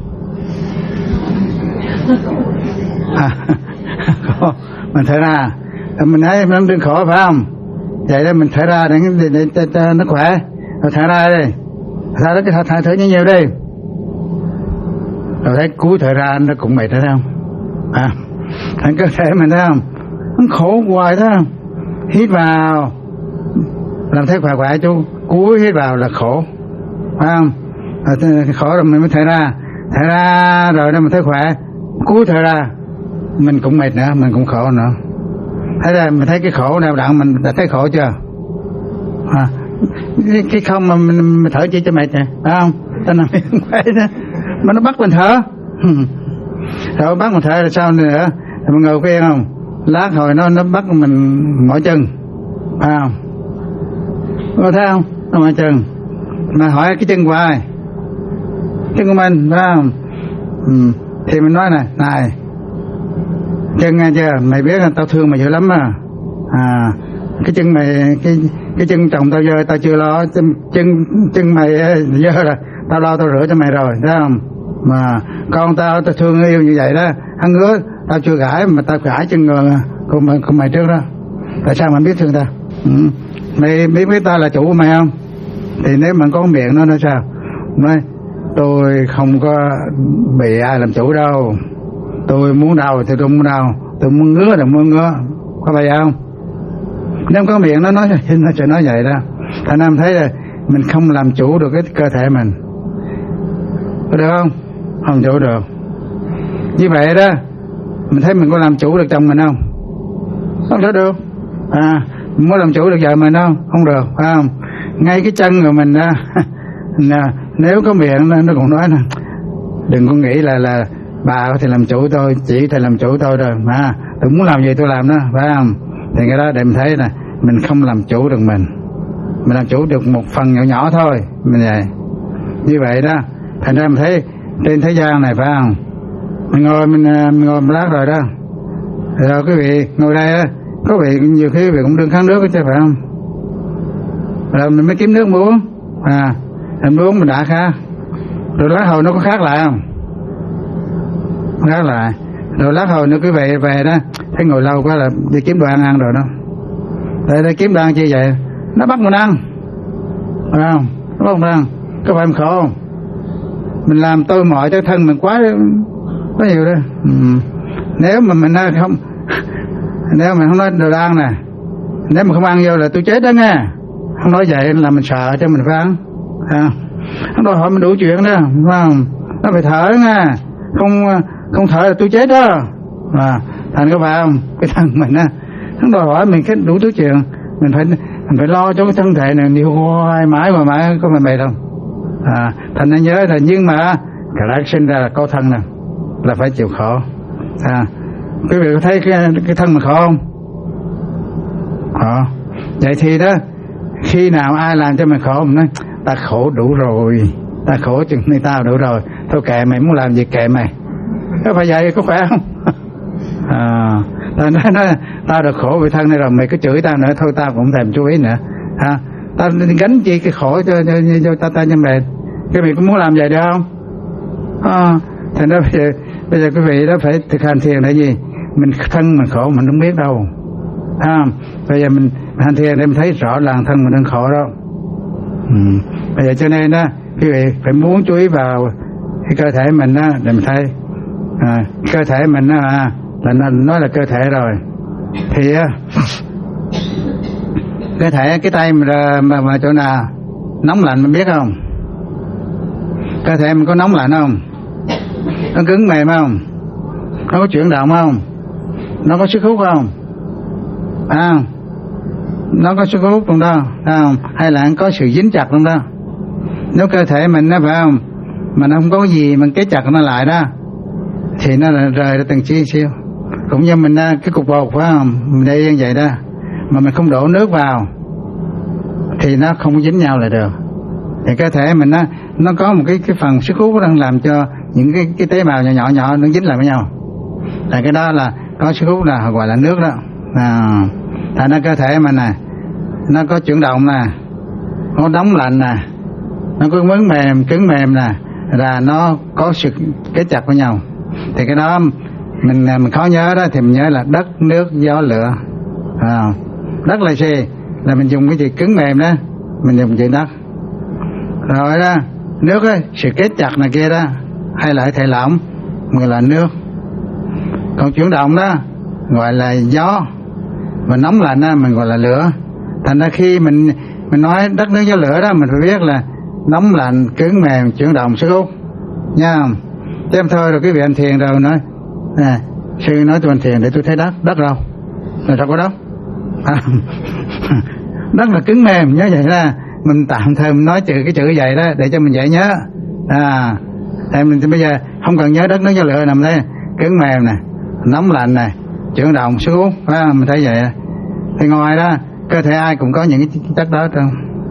A: À, khổ. Mình thở ra, mình thấy nó đừng khổ phải không? Vậy đó mình thở ra để, để, để, để, để nó khỏe. Rồi thở ra đi, thở ra cái thở, thở, thở nhiều nhiều đi. Rồi thấy cuối thở ra nó cũng mệt, thấy không? À, thành cơ thể mình thấy không? Nó khổ hoài thấy không? Hít vào làm thấy khỏe khỏe chú, cuối hít vào là khổ, phải không? À, khổ rồi mình mới thở ra, thở ra rồi đó mình thấy khỏe, cuối thở ra mình cũng mệt nữa, mình cũng khổ nữa. Thấy ra mình thấy cái khổ nào đặng mình đã thấy khổ chưa? À, cái không mà mình, mình thở chỉ cho mệt nè, phải không? Cho nên mình khỏe đó, mà nó bắt mình thở. Rồi bắt mình thở là sao nữa? Mình ngồi cái yên không? Lát hồi nó nó bắt mình mỏi chân, phải không? Có thấy không? Nó mỏi chân. Mà hỏi cái chân của ai? Chân của mình, phải không? Ừ. Thì mình nói này, này, chân nghe chưa? Mày biết là tao thương mày dữ lắm à. À, cái chân mày, cái cái chân chồng tao dơ, tao chưa lo, chân chân, chân mày dơ rồi, tao lo tao rửa cho mày rồi, thấy không? Mà con tao tao thương yêu như vậy đó, hắn ngứa tao chưa gãi mà tao gãi chân người của mày, của mày trước đó. Tại sao mày biết thương tao? Ừ. Mày biết biết tao là chủ của mày không? Thì nếu mà có miệng nó nói sao? Nói tôi không có bị ai làm chủ đâu, tôi muốn đau thì tôi muốn đau, tôi muốn ngứa thì muốn ngứa, có phải không? Nếu có miệng nó nói nó sẽ nói vậy đó. Thành nam thấy là mình không làm chủ được cái cơ thể mình, có được không? Không chủ được. Như vậy đó, mình thấy mình có làm chủ được chồng mình không? Không thể được. À, mình muốn làm chủ được vợ mình không? Không được, phải không? Ngay cái chân của mình đó, nếu có miệng nó, nó cũng nói nè, đừng có nghĩ là là bà có thể làm chủ tôi, chỉ thể làm chủ tôi rồi mà tôi muốn làm gì tôi làm đó, phải không? Thì cái đó để mình thấy nè, mình không làm chủ được mình, mình làm chủ được một phần nhỏ nhỏ thôi, mình vậy. Như vậy đó, thành ra mình thấy trên thế gian này, phải không? Mình ngồi mình, mình ngồi một lát rồi đó, rồi quý vị ngồi đây đó, có vị nhiều khi quý vị cũng đừng khát nước chứ, phải không? Rồi mình mới kiếm nước mà uống, à, mình uống mình đã khát, rồi lát hồi nó có khác lại không? Khác lại, rồi lát hồi nữa quý vị về đó, thấy ngồi lâu quá là đi kiếm đồ ăn ăn rồi đó. Để, để kiếm đồ ăn chi vậy? Nó bắt mình ăn, phải không? Nó bắt mình ăn, có phải mình khổ không? Mình làm tôi mỏi cho thân mình quá có nhiều đó. Ừ. Nếu mà mình nói không, nếu mình không nói đồ ăn nè, nếu mà không ăn vô là tôi chết đó nghe. Không nói vậy là mình sợ cho mình phải ăn, à, không đòi hỏi mình đủ chuyện đó, phải không? Nó phải thở nghe, không không thở là tôi chết đó, à, thành có phải không? Cái thân mình á, không đòi hỏi mình cái đủ thứ chuyện, mình phải mình phải lo cho cái thân thể này nhiều hoài mãi mà mãi có mày mệt không? À, thành nên nhớ là nhưng mà cả đã sinh ra là có thân nè, là phải chịu khổ. À, quý vị có thấy cái cái thân mình khổ không? Khổ. Vậy thì đó, khi nào ai làm cho mình khổ mình nói ta khổ đủ rồi, ta khổ chừng này tao đủ rồi, thôi kệ mày, muốn làm gì kệ mày, có phải vậy có khỏe không? À, ta nói, nói tao được khổ vì thân này rồi, mày cứ chửi tao nữa thôi tao cũng thèm chú ý nữa, ha? Tao gánh chi cái khổ cho cho, cho, cho ta ta cho mày, cái mày cũng muốn làm vậy được không? À, thành ra bây giờ bây giờ quý vị đó phải thực hành thiền là gì? Mình thân mình khổ mình không biết đâu, à, bây giờ mình hành thiền để mình thấy rõ ràng thân mình đang khổ đó. Ừ. Bây giờ cho nên đó quý vị phải muốn chú ý vào cái cơ thể mình á để mình thấy à, cơ thể mình á à, là nó nói là cơ thể rồi thì á cơ thể cái tay mà, mà mà chỗ nào nóng lạnh mình biết không? Cơ thể mình có nóng lạnh không? Nó cứng mềm không? Nó có chuyển động không? Nó có sức hút không? À, nó có sức hút trong đó không? Hay là có sự dính chặt trong đó? Nếu cơ thể mình nó phải không mà nó không có gì mình kết chặt nó lại đó thì nó là rời ra từng chi siêu. Cũng như mình cái cục bột phải không, mình đây như vậy đó mà mình không đổ nước vào thì nó không dính nhau lại được. Thì cơ thể mình nó nó có một cái cái phần sức hút đang làm cho những cái cái tế bào nhỏ nhỏ nhỏ nó dính lại với nhau. Là cái đó là có sức hút là gọi là nước đó. À, thành ra cơ thể mình nè nó có chuyển động nè, có nóng lạnh nè, nó có cứng mềm cứng mềm nè, là nó có sự kết chặt với nhau. Thì cái đó mình mình khó nhớ đó thì mình nhớ là đất nước gió lửa. À, đất là gì? Là mình dùng cái gì cứng mềm đó, mình dùng chữ đất. Rồi đó nước ấy, sự kết chặt này kia đó hay là thể lỏng gọi là nước. Còn chuyển động đó gọi là gió, và nóng lạnh đó mình gọi là lửa. Thành ra khi mình mình nói đất nước gió lửa đó mình phải biết là nóng lạnh cứng mềm chuyển động sức hút nha. Chứ em thôi rồi quý vị anh thiền rồi nói à, sư nói tôi anh thiền để tôi thấy đất đất đâu rồi sao có đất à, đất là cứng mềm nhớ vậy ra. Mình tạm thời mình nói trừ cái chữ vậy đó để cho mình dễ nhớ. À, thì mình bây giờ không cần nhớ đất nước gió lửa nằm đây cứng mềm nè, nóng lạnh nè, chuyển động sức hút, phải không? Mình thấy vậy. Thì ngoài đó cơ thể ai cũng có những cái chất đó trong.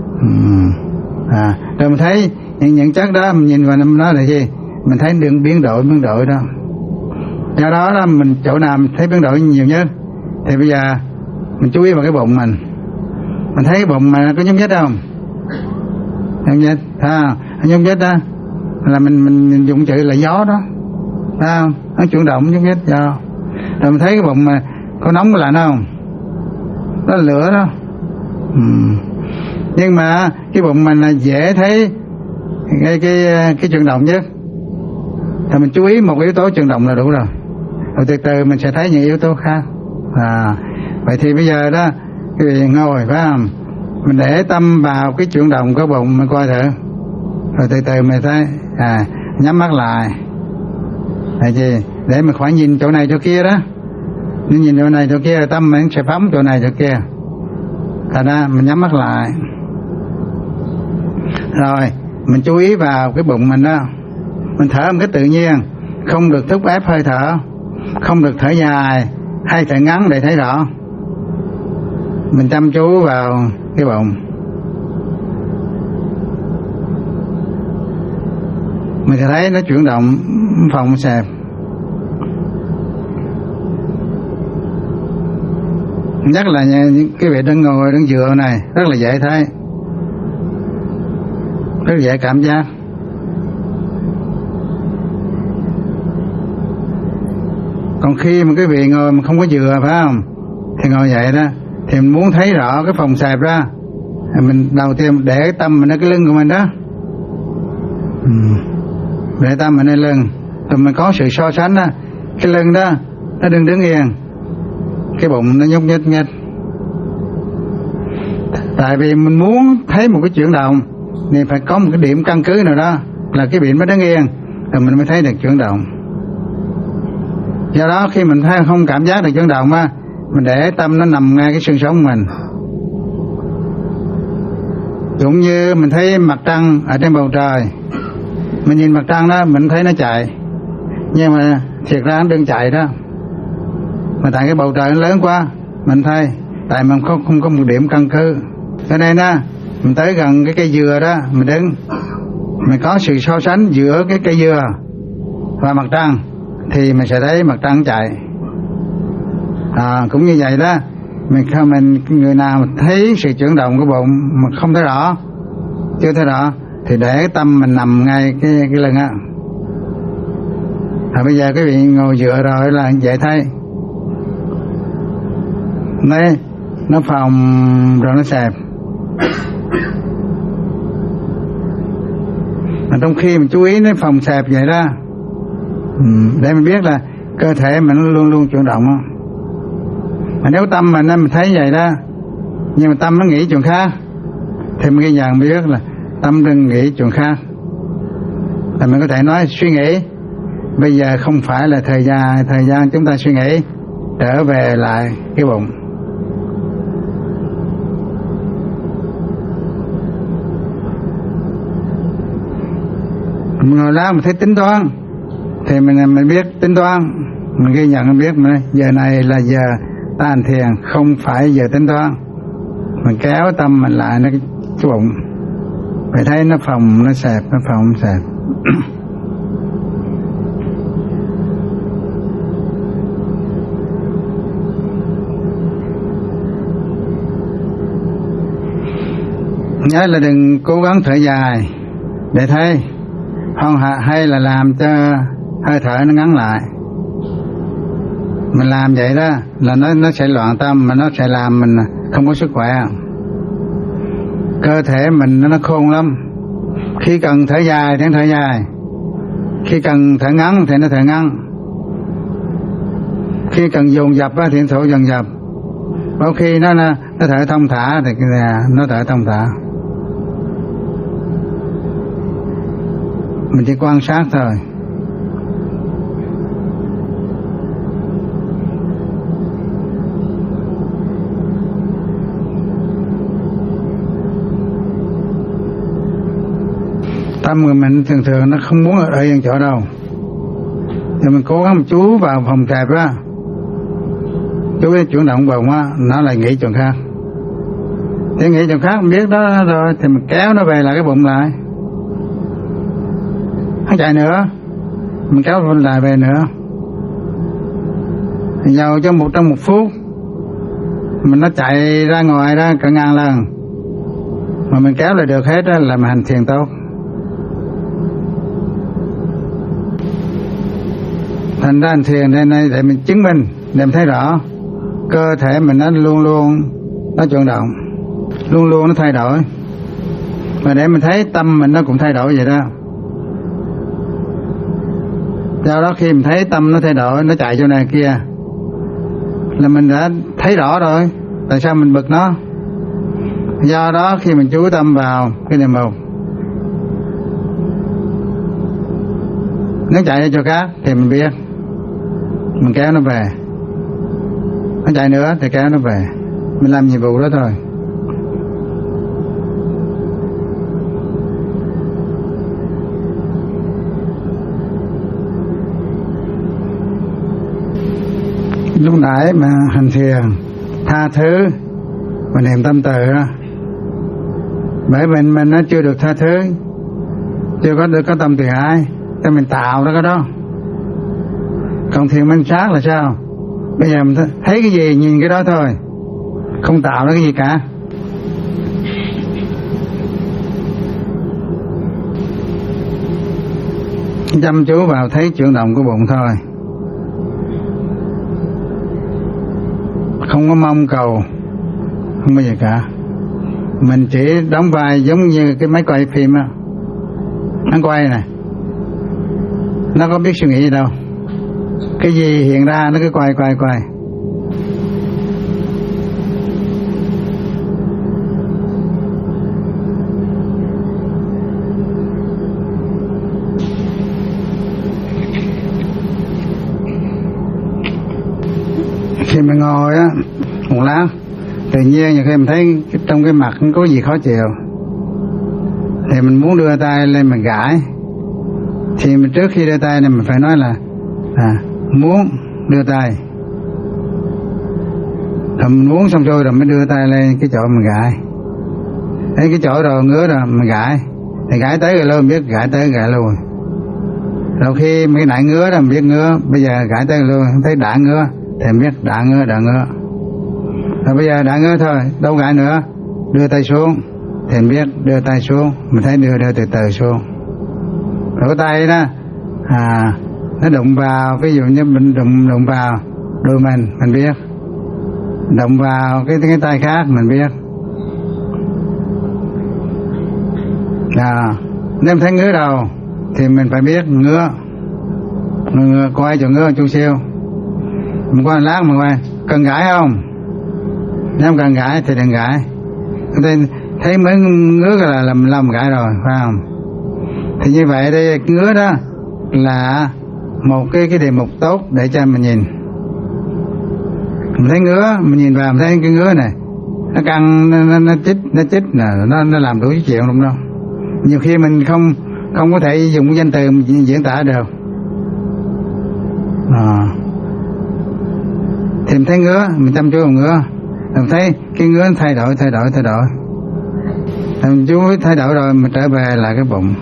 A: À, rồi mình thấy những những chất đó mình nhìn vào nó là gì? Mình thấy đường biến đổi biến đổi đó. Do đó là mình chỗ nào mình thấy biến đổi nhiều nhất thì bây giờ mình chú ý vào cái bụng mình. Mình thấy cái bụng mà có nhúc nhích không? Nhúc nhích, à, nhúc nhích đó là mình mình, mình dùng chữ là gió đó, phải không? Nó chuyển động nhúc nhích do. Rồi mình thấy cái bụng mà có nóng lạnh không? Đó là lửa đó. Uhm. Nhưng mà cái bụng mình là dễ thấy cái cái cái chuyển động chứ. Thì mình chú ý một yếu tố chuyển động là đủ rồi. Rồi từ từ mình sẽ thấy những yếu tố khác. À, vậy thì bây giờ đó cái vị ngồi phải không? Mình để tâm vào cái chuyển động của bụng mình coi thử. Rồi từ từ mình thấy à, nhắm mắt lại. Tại gì? Để mình khỏi nhìn chỗ này chỗ kia đó. Nếu nhìn chỗ này chỗ kia tâm mình sẽ phóng chỗ này chỗ kia. Thành ra mình nhắm mắt lại. Rồi mình chú ý vào cái bụng mình đó. Mình thở một cái tự nhiên, không được thúc ép hơi thở, không được thở dài hay thở ngắn để thấy rõ. Mình chăm chú vào cái bụng. Mình sẽ thấy nó chuyển động phòng xẹp. Nhất là những cái vị đang ngồi đang dựa này rất là dễ thấy, rất là dễ cảm giác. Còn khi mà cái vị ngồi mà không có dựa phải không, thì ngồi vậy đó thì mình muốn thấy rõ cái phòng xẹp ra, mình đầu tiên để tâm mình ở cái lưng của mình đó, để tâm mình ở lưng, rồi mình có sự so sánh đó, cái lưng đó nó đừng đứng yên, cái bụng nó nhúc nhích nhích. Tại vì mình muốn thấy một cái chuyển động thì phải có một cái điểm căn cứ nào đó là cái bụng nó đứng yên, rồi mình mới thấy được chuyển động. Do đó khi mình thấy không cảm giác được chuyển động á, mình để tâm nó nằm ngay cái xương sống của mình. Cũng như mình thấy mặt trăng ở trên bầu trời, mình nhìn mặt trăng đó mình thấy nó chạy, nhưng mà thiệt ra nó đừng chạy đó. Mà tại cái bầu trời nó lớn quá, mình thấy tại mình không, không có một điểm căn cứ. Cho nên đó mình tới gần cái cây dừa đó, mình đứng, mình có sự so sánh giữa cái cây dừa và mặt trăng thì mình sẽ thấy mặt trăng chạy. À, cũng như vậy đó, mình không mình người nào thấy sự chuyển động của bụng mà không thấy rõ, chưa thấy rõ thì để tâm mình nằm ngay cái cái lưng á. À, bây giờ cái vị ngồi dựa rồi là dễ thấy. Đấy, nó phòng rồi nó xẹp. mà trong khi mình chú ý đến phòng xẹp vậy đó, để mình biết là cơ thể mình nó luôn luôn chuyển động. Mà nếu tâm mình mình thấy vậy đó, nhưng mà tâm nó nghĩ chuyện khác, thì mình ghi nhận biết là tâm đừng nghĩ chuyện khác. Là mình có thể nói suy nghĩ bây giờ không phải là thời gian thời gian chúng ta suy nghĩ, trở về lại cái bụng. Mình ngồi đó mình thấy tính toán, thì mình mình biết tính toán, mình ghi nhận mình biết mình giờ này là giờ ta hành thiền, không phải giờ tính toán. Mình kéo tâm mình lại nó cái bụng, phải thấy nó phồng nó xẹp, nó phồng nó xẹp. Nhớ là đừng cố gắng thở dài để thấy, không hay là làm cho hơi thở nó ngắn lại. Mình làm vậy đó là nó nó sẽ loạn tâm, mà nó sẽ làm mình không có sức khỏe. Cơ thể mình nó khôn lắm, khi cần thở dài thì nó thở dài, khi cần thở ngắn thì nó thở ngắn, khi cần dồn dập thì nó thở dồn dập. Có khi nó nó thở thông thả thì nó thở thông thả. Mình chỉ quan sát thôi. Tâm của mình thường thường nó không muốn ở yên chỗ đâu, thì mình cố gắng chú vào phòng kẹp đó, chú cái chuyển động bụng á, nó lại nghĩ chuyện khác. Thì nghĩ chuyện khác mình biết đó rồi, thì mình kéo nó về lại cái bụng lại, không chạy nữa, mình kéo nó lại về nữa. Dầu cho một trong một phút mình nó chạy ra ngoài đó cả ngàn lần mà mình kéo lại được hết đó, là mình hành thiền tốt. Thành ra hành thiền đây này để mình chứng minh, để mình thấy rõ cơ thể mình nó luôn luôn nó chuyển động, luôn luôn nó thay đổi, và để mình thấy tâm mình nó cũng thay đổi vậy đó. Do đó khi mình thấy tâm nó thay đổi, nó chạy chỗ này kia, là mình đã thấy rõ rồi, tại sao mình bực nó. Do đó khi mình chú tâm vào cái niệm một, nó chạy ra chỗ khác thì mình biết, mình kéo nó về. Nó chạy nữa thì kéo nó về, mình làm nhiệm vụ đó thôi. Lúc nãy mà hành thiền tha thứ và niệm tâm từ đó, bởi mình mình nó chưa được tha thứ, chưa có được có tâm từ ai, cho mình tạo ra cái đó. Còn thiền minh sát là sao? Bây giờ mình thấy cái gì nhìn cái đó thôi, không tạo ra cái gì cả. Chăm chú vào thấy chuyển động của bụng thôi, không có mong cầu, không có gì cả. Mình chỉ đóng vai giống như cái máy quay phim á, nó quay này, nó có biết suy nghĩ gì đâu, cái gì hiện ra nó cứ quay quay quay. Khi mình ngồi á một lát, tự nhiên nhiều khi mình thấy trong cái mặt có gì khó chịu, thì mình muốn đưa tay lên mình gãi, thì mình trước khi đưa tay này mình phải nói là à, muốn đưa tay, rồi mình muốn xong rồi rồi mới đưa tay lên cái chỗ mình gãi. Thấy cái chỗ rồi ngứa rồi mình gãi, thì gãi tới rồi luôn biết gãi tới gãi luôn. Rồi khi mấy nãy ngứa đó mình biết ngứa, bây giờ gãi tới luôn thấy đã ngứa thì mình biết đã ngứa đã ngứa. Rồi bây giờ đã ngứa thôi, đâu gãi nữa, đưa tay xuống thì mình biết đưa tay xuống, mình thấy đưa đưa từ từ xuống. Rồi cái tay đó à, nó đụng vào, ví dụ như mình đụng đụng vào đôi mình mình biết, đụng vào cái cái tay khác mình biết. À, Nếu thấy ngứa đầu thì mình phải biết ngứa, ngứa có ai cho ngứa chút xíu. Mình qua lát mà qua cần gãi không? Nếu cần gãi thì đừng gãi. Thấy mới ngứa là làm lòng gãi rồi, phải không? Thì như vậy đây ngứa đó là một cái cái đề mục tốt để cho mình nhìn. Mình thấy ngứa, mình nhìn vào mình thấy cái ngứa này nó căng, nó, nó, nó chích, nó chích nè, nó nó làm đủ chuyện luôn đâu. Nhiều khi mình không không có thể dùng cái danh từ mình diễn tả được. À. Thì mình thấy ngứa, mình chăm chú vào ngứa, mình thấy cái ngứa nó thay đổi, thay đổi, thay đổi. Mình chú thay đổi rồi mình trở về lại cái bụng.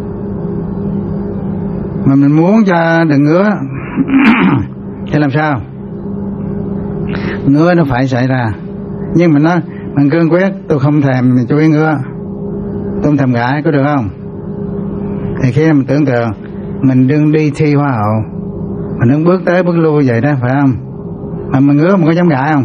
A: Mà mình muốn cho đừng ngứa thì làm sao? Ngứa nó phải xảy ra, nhưng mà nó mình cương quyết tôi không thèm chú ý ngứa, tôi không thèm gãi, có được không? Thì khi mình tưởng tượng mình đừng đi thi hoa hậu, mình đừng bước tới bước lui vậy đó, phải không? Mà mình ngứa mình có dám gãi không?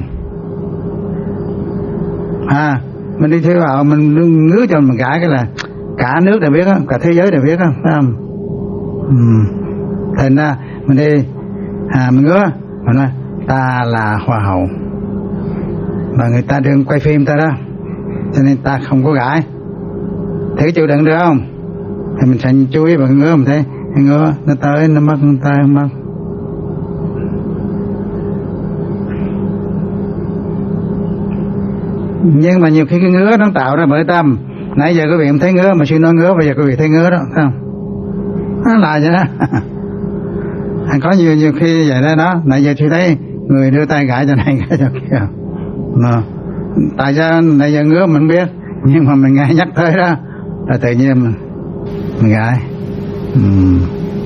A: À, mình đi thi hoa hậu mình đừng ngứa cho mình gãi cái là cả nước đều biết đó, cả thế giới đều biết đó, phải không? Ừ. Thành ra mình đi à, mình ngứa mình nói ta là hoa hậu mà người ta đừng quay phim ta đó, cho nên ta không có gãi. Thử chịu đựng được không? Thì mình sẽ chú ý vào cái ngứa, mình thấy cái ngứa nó tới nó mất, nó tới nó mất. Nhưng mà nhiều khi cái ngứa nó tạo ra bởi tâm. Nãy giờ quý vị không thấy ngứa mà suy nói ngứa, bây giờ quý vị thấy ngứa đó, thấy không? Nó là vậy đó. Có nhiều nhiều khi vậy đó đó. Nãy giờ tôi thấy người đưa tay gãi cho này gãi cho kia. Mà tại sao nãy giờ ngứa mình biết, nhưng mà mình nghe nhắc tới đó là tự nhiên mình, mình gãi. uhm.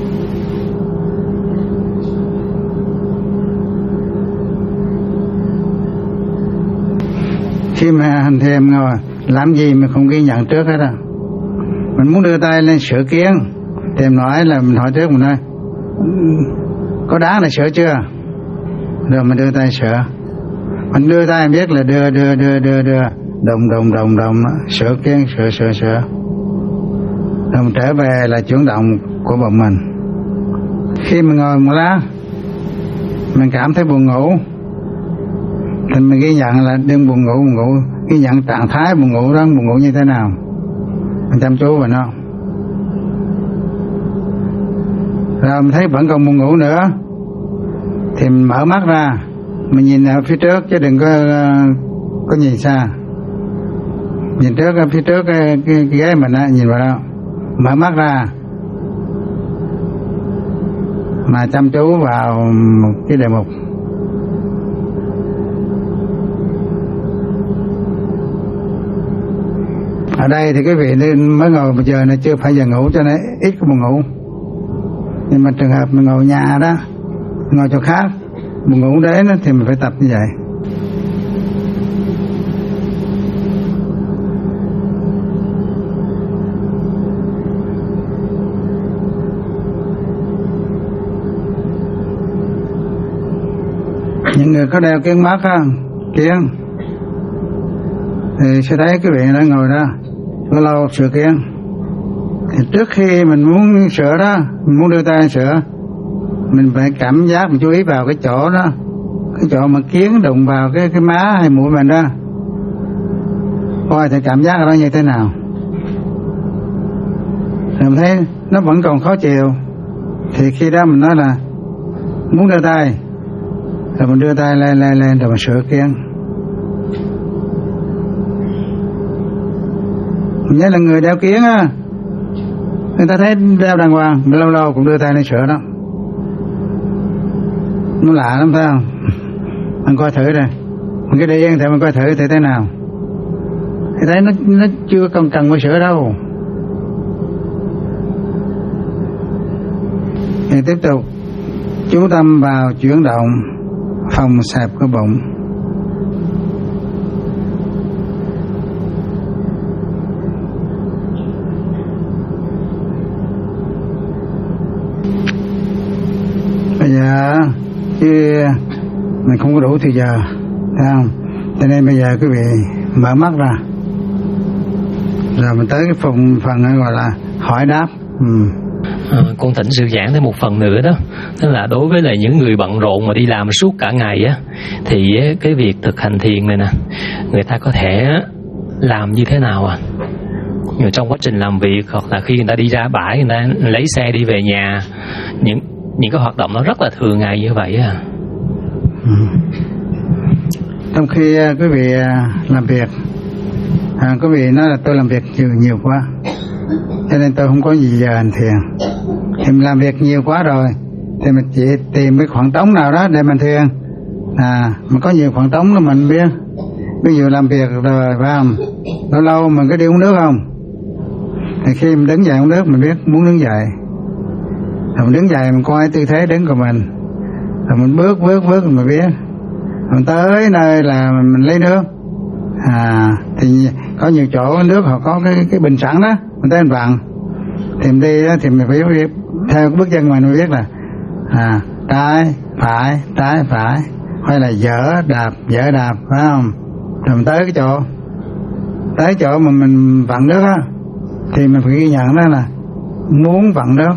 A: Khi mà hành thiền ngồi làm gì mình không ghi nhận trước hết á. Mình muốn đưa tay lên sửa kiến thì mình nói là mình hỏi trước, mình nói có đáng là sửa chưa, rồi mình đưa tay sửa. Mình đưa tay biết là đưa đưa đưa đưa đưa đồng đồng đồng đồng sửa kiến, sửa sửa sửa rồi mình trở về là chuyển động của bụng mình. Khi mình ngồi một lát mình cảm thấy buồn ngủ thì mình ghi nhận là đừng buồn ngủ, buồn ngủ ghi nhận trạng thái buồn ngủ đó, buồn ngủ như thế nào, mình chăm chú vào nó. Rồi mình thấy vẫn còn buồn ngủ nữa thì mình mở mắt ra, mình nhìn ở phía trước chứ đừng có có nhìn xa. Nhìn trước ở phía trước cái, cái, cái ghế mình á, nhìn vào đó, mở mắt ra mà chăm chú vào một cái đề mục. Ở đây thì cái vị mới ngồi bây giờ này chưa phải giờ ngủ cho nên ít có buồn ngủ. Nhưng mà trường hợp mình ngồi nhà đó, ngồi chỗ khác, buồn ngủ đến thì mình phải tập như vậy. Những người có đeo kiến mắt á, kiến thì sẽ thấy cái vị đó ngồi đó có lâu sửa kiến. Thì trước khi mình muốn sửa đó, mình muốn đưa tay sửa, mình phải cảm giác, mình chú ý vào cái chỗ đó, cái chỗ mà kiến đụng vào cái cái má hay mũi mình đó, coi thì cảm giác ở đó như thế nào. Rồi mình thấy nó vẫn còn khó chịu thì khi đó mình nói là muốn đưa tay, rồi mình đưa tay lên lên lên rồi mình sửa kiến. Mình nhớ là người đeo kiến á, người ta thấy đeo đàng hoàng, lâu lâu cũng đưa tay lên sửa đó. Nó lạ lắm phải không? Mình coi thử đây, mình cứ để yên thì mình coi thử thì thế nào. Thì thấy nó nó chưa cần cần phải sửa đâu. Thì tiếp tục chú tâm vào chuyển động phòng xẹp của bụng. Bây giờ chứ mình không có đủ thì giờ, thấy không? Cho nên bây giờ quý vị mở mắt ra, rồi mình tới cái phần phần gọi là hỏi đáp. Ừ.
C: À, con thỉnh sư giảng thêm một phần nữa đó, tức là đối với lại những người bận rộn mà đi làm suốt cả ngày á, thì cái việc thực hành thiền này nè, người ta có thể làm như thế nào à? Nhưng trong quá trình làm việc hoặc là khi người ta đi ra bãi, người ta lấy xe đi về nhà, những những cái hoạt động nó rất là thường ngày như vậy à.
A: Ừ. Trong khi uh, quý vị uh, làm việc, à, quý vị nói là tôi làm việc nhiều, nhiều quá, cho nên tôi không có gì giờ hành thiền. Thì mình làm việc nhiều quá rồi, thì mình chỉ tìm cái khoảng trống nào đó để mình thiền. À, mình có nhiều khoảng trống đó mình biết. Ví dụ làm việc rồi phải không? Lâu lâu mình có đi uống nước không? Thì khi mình đứng dậy uống nước mình biết muốn đứng dậy. Rồi mình đứng dậy mình coi tư thế đứng của mình. Rồi mình bước bước bước mình biết. Mình tới nơi là mình lấy nước. À, thì có nhiều chỗ nước họ có cái cái bình sẵn đó, mình tới mình vặn. Thì mình đi đó, thì mình phải biết theo cái bước chân mình biết là à, trái phải trái phải, hay là dở đạp dở đạp, phải không? Rồi mình tới cái chỗ tới chỗ mà mình vặn nước á, thì mình phải ghi nhận đó là muốn vặn nước,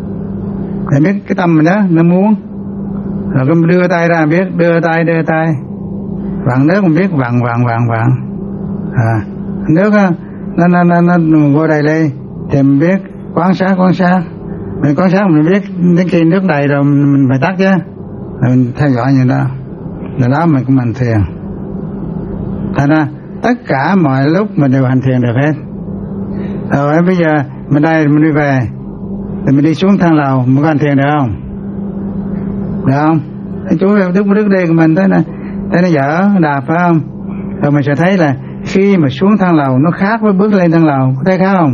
A: để biết cái tâm mình đó nó muốn. Rồi mình đưa tay ra biết đưa tay đưa tay vặn nước, mình biết vặn vặn vặn vặn. À, nước á nó nó nó nó vô đầy lên thì mình biết quan sát quan sát, mình quan sát mình biết đến khi nước đầy rồi mình phải tắt chứ, rồi mình theo dõi như đó, rồi đó mình cũng hành thiền. Thành ra tất cả mọi lúc mình đều hành thiền được hết. Rồi bây giờ mình đây mình đi về thì mình đi xuống thang lầu mình có hành thiền được không? Được không? Chú đức đức đi của mình tới nè, tới nó dở đạp phải không? Rồi mình sẽ thấy là khi mà xuống thang lầu nó khác với bước lên thang lầu, có thấy khác không?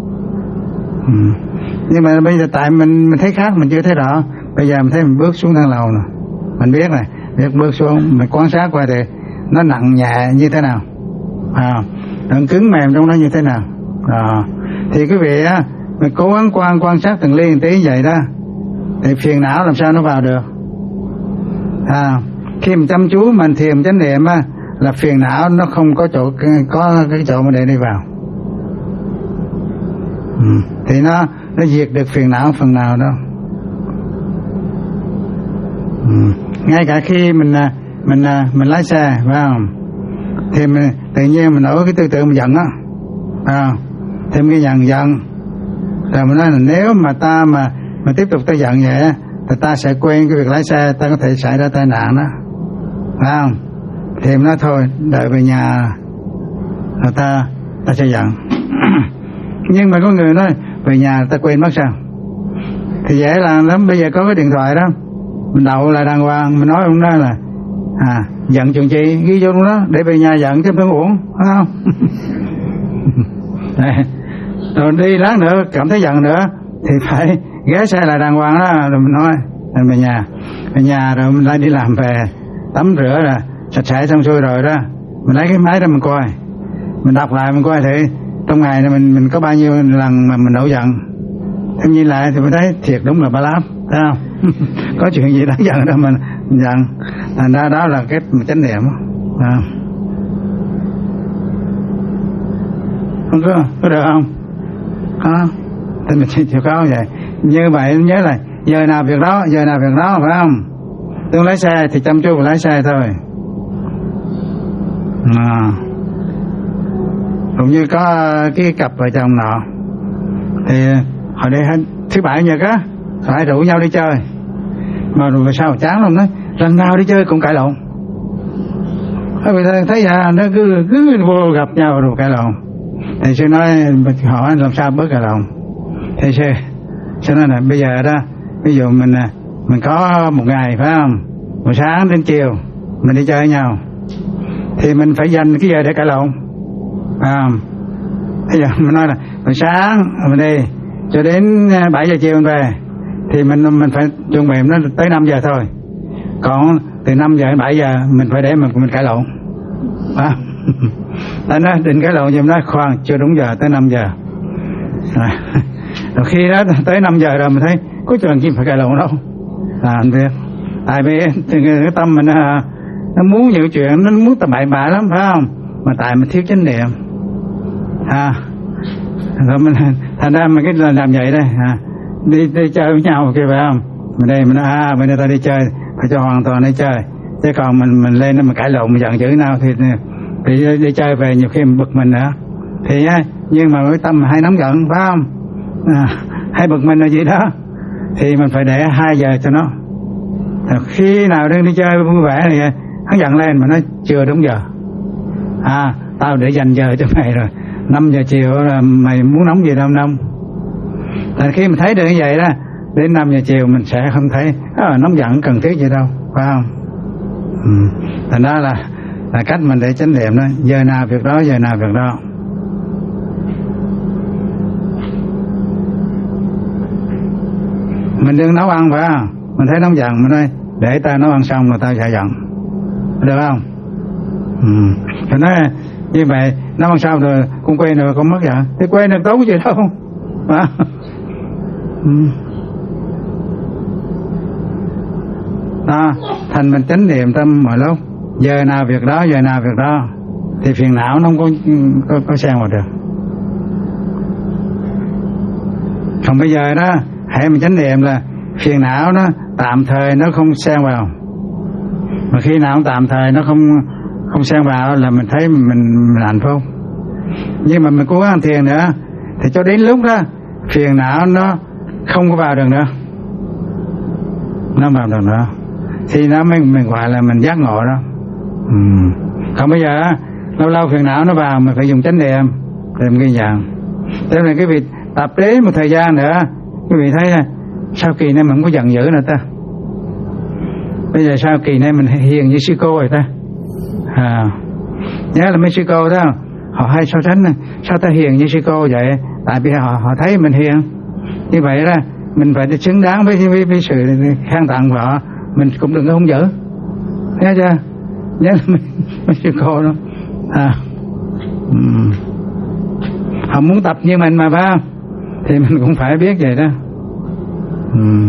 A: Ừ. Nhưng mà bây giờ tại mình mình thấy khác mình chưa thấy rõ. Bây giờ mình thấy mình bước xuống thang lầu nè, mình biết này, biết bước xuống mình quan sát qua thì nó nặng nhẹ như thế nào, à, nó cứng mềm trong nó như thế nào. À, thì quý vị á mình cố gắng quan quan sát từng ly từng tí vậy đó, thì phiền não làm sao nó vào được. À, khi mình chăm chú mình thiền chánh niệm á là phiền não nó không có chỗ có cái chỗ mà để đi vào. Ừ. Thì nó nó diệt được phiền não phần nào đâu. Ừ. Ngay cả khi mình mình mình lái xe phải không, thì mình, tự nhiên mình nổi cái tư tưởng mình giận á, à, thêm cái giận giận rồi mình nói là nếu mà ta mà mà tiếp tục ta giận vậy thì ta sẽ quên cái việc lái xe, ta có thể xảy ra tai nạn đó, phải không? Thì mình nói thôi đợi về nhà rồi ta ta sẽ giận. Nhưng mà có người nói về nhà ta quên mất sao? Thì dễ làm lắm. Bây giờ có cái điện thoại đó, mình đậu là đàng hoàng, mình nói ông đó là à giận chuyện chi ghi vô luôn đó, để về nhà giận chứ không uổng, phải không? Rồi đi lát nữa cảm thấy giận nữa thì phải ghé xe lại đàng hoàng đó, rồi mình nói rồi về nhà, về nhà rồi mình lại đi làm về tắm rửa là sạch sẽ xong xuôi rồi đó, mình lấy cái máy đó mình coi, mình đọc lại mình coi thử trong ngày này mình mình có bao nhiêu lần mà mình nổi giận. Em nhìn lại thì mình thấy thiệt đúng là ba láp, thấy không? Có chuyện gì đáng giận đâu mình, mình giận. Thành ra đó là cái chánh niệm. À. Không có, có được không? Có. Thì mình chịu khó vậy. Như vậy nhớ là giờ nào việc đó, giờ nào việc đó, phải không? Tôi lái xe thì chăm chú vào lái xe thôi. À. Cũng như có cái cặp vợ chồng nọ thì họ đi hết thứ bảy nhật á, phải rủ nhau đi chơi, mà rồi sao chán lắm, nói lần nào đi chơi cũng cãi lộn. Thấy ra nó cứ cứ vô gặp nhau rồi cãi lộn. Thì sư nói hỏi làm sao bớt cãi lộn. Thì sư sư nói là bây giờ đó, ví dụ mình mình có một ngày phải không, một sáng đến chiều mình đi chơi với nhau, thì mình phải dành cái giờ để cãi lộn. À, bây giờ mình nói là buổi sáng mình đi cho đến bảy giờ chiều mình về, thì mình mình phải chuẩn bị nó tới năm giờ thôi, còn từ năm giờ đến bảy giờ mình phải để mình mình cãi lộn. À, ta nói định cãi lộn, nhưng nói khoan chưa đúng giờ, tới năm giờ. À, rồi khi đó tới năm giờ rồi mình thấy có chuyện gì phải cãi lộn đâu, là anh biết, tại vì cái tâm mình nó muốn nhiều chuyện, nó muốn tầm bậy bạ lắm phải không, mà tại mình thiếu chánh niệm. À, Rồi mình thành ra mình cái làm vậy đây à, đi đi chơi với nhau kia phải không? Mình đây mình nói à bây giờ ta đi chơi phải cho hoàn toàn đi chơi, chứ còn mình mình lên nó mình cãi lộn mình giận dữ nào thì đi, đi chơi về nhiều khi mình bực mình nữa thì nhưng mà cái tâm hay nóng giận phải không? À, hay bực mình là gì đó thì mình phải để hai giờ cho nó. Khi nào đang đi chơi vui vẻ thì hắn giận lên mà nó chưa đúng giờ, à tao để dành giờ cho mày rồi, năm giờ chiều là mày muốn nóng gì đâu nóng. Là khi mình thấy được như vậy đó, đến năm giờ chiều mình sẽ không thấy à, nóng giận cần thiết gì đâu, phải không? Ừ. Thành đó là là cách mình để chánh niệm đó, giờ nào việc đó, giờ nào việc đó. Mình đừng nấu ăn phải không? Mình thấy nóng giận mình nói để ta nấu ăn xong rồi tao sẽ giận, được không? Ừ. Thì nói như vậy nấu ăn xong rồi con quên rồi con mất giận, thì quên được tốn gì đâu, phải không? Ừ. Đó, thành mình chánh niệm tâm mọi lúc, giờ nào việc đó, giờ nào việc đó, thì phiền não nó không có có, có xen vào được. Còn bây giờ đó hãy mình chánh niệm là phiền não nó tạm thời nó không xen vào, mà khi nào tạm thời nó không không xen vào là mình thấy mình, mình hạnh phúc. Nhưng mà mình cố gắng thiền nữa thì cho đến lúc đó phiền não nó không có vào được nữa, nó vào được nữa thì nó mình mình gọi là mình giác ngộ đó. Ừ. Còn bây giờ lâu lâu phiền não nó vào mình phải dùng chánh niệm để mình ghi nhận. Thế nên cái việc tập đến một thời gian nữa, quý vị thấy sao kỳ này mình không có giận dữ nữa ta, bây giờ sao kỳ này mình hiền như sư cô rồi ta. À, nhớ là mấy sư cô đó họ hay so sánh sao ta hiền như sư cô vậy, tại vì họ họ thấy mình hiền như vậy đó, mình phải xứng đáng với với, với sự khen tặng của họ, mình cũng đừng có hung dữ, nghe chưa? Nhớ là mấy, mấy sư cô đó à, um, họ muốn tập như mình mà phải không, thì mình cũng phải biết vậy đó. um.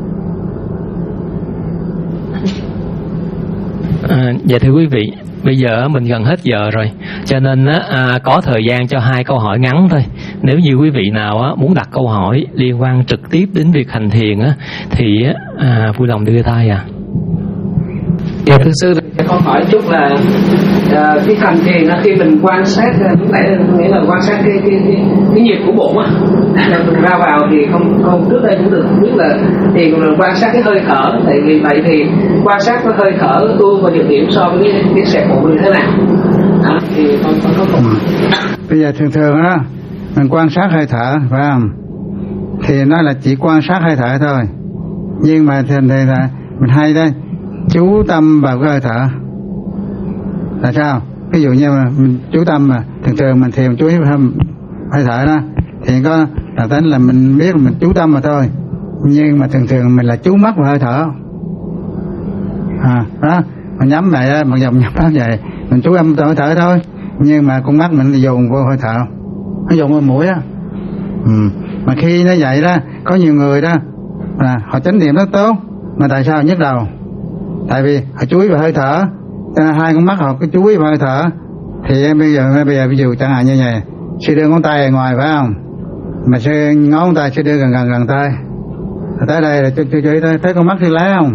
C: À, dạ thưa quý vị, bây giờ mình gần hết giờ rồi, cho nên à, có thời gian cho hai câu hỏi ngắn thôi. Nếu như quý vị nào á, muốn đặt câu hỏi liên quan trực tiếp đến việc hành thiền á, thì à, vui lòng đưa tay à.
D: Dạ thưa sư, câu hỏi chút là uh, cái hành thiền khi mình quan sát, lúc nãy nghĩa là quan sát cái cái cái, cái nhịp của bụng á, mình ra vào thì không không trước đây cũng được biết là thiền mình quan sát cái hơi thở, tại vì vậy thì quan sát cái hơi thở tuôn và điều điểm so với cái, cái xẹp bụng như thế nào? À, thì con con có câu hỏi.
A: Bây giờ thường thường á mình quan sát hơi thở phải không? Thì nó là chỉ quan sát hơi thở thôi, nhưng mà thường thì là mình hay đây chú tâm vào cái hơi thở là sao? Ví dụ như mà mình chú tâm mà thường thường mình thiền chú ý vào hơi thở đó thì có là tính là mình biết mình chú tâm mà thôi, nhưng mà thường thường mình là chú mắt vào hơi thở à, đó mình nhắm vậy bằng dòng nhắm mắt vậy mình chú tâm vào hơi thở thôi, nhưng mà con mắt mình dồn vô hơi thở, nó dồn vào mũi á. Ừ. Mà khi nó vậy đó có nhiều người đó là họ chánh niệm rất tốt, mà tại sao nhức đầu? Tại vì họ chú ý vào hơi thở, cho nên hai con mắt họ cứ chú ý vào hơi thở. Thì em bây giờ bây giờ ví dụ chẳng hạn như vậy, sư đưa ngón tay ở ngoài phải không, mà sư ngón tay sư đưa gần gần gần tay, tới đây là chú chú ý thấy, thấy con mắt thì lấy không?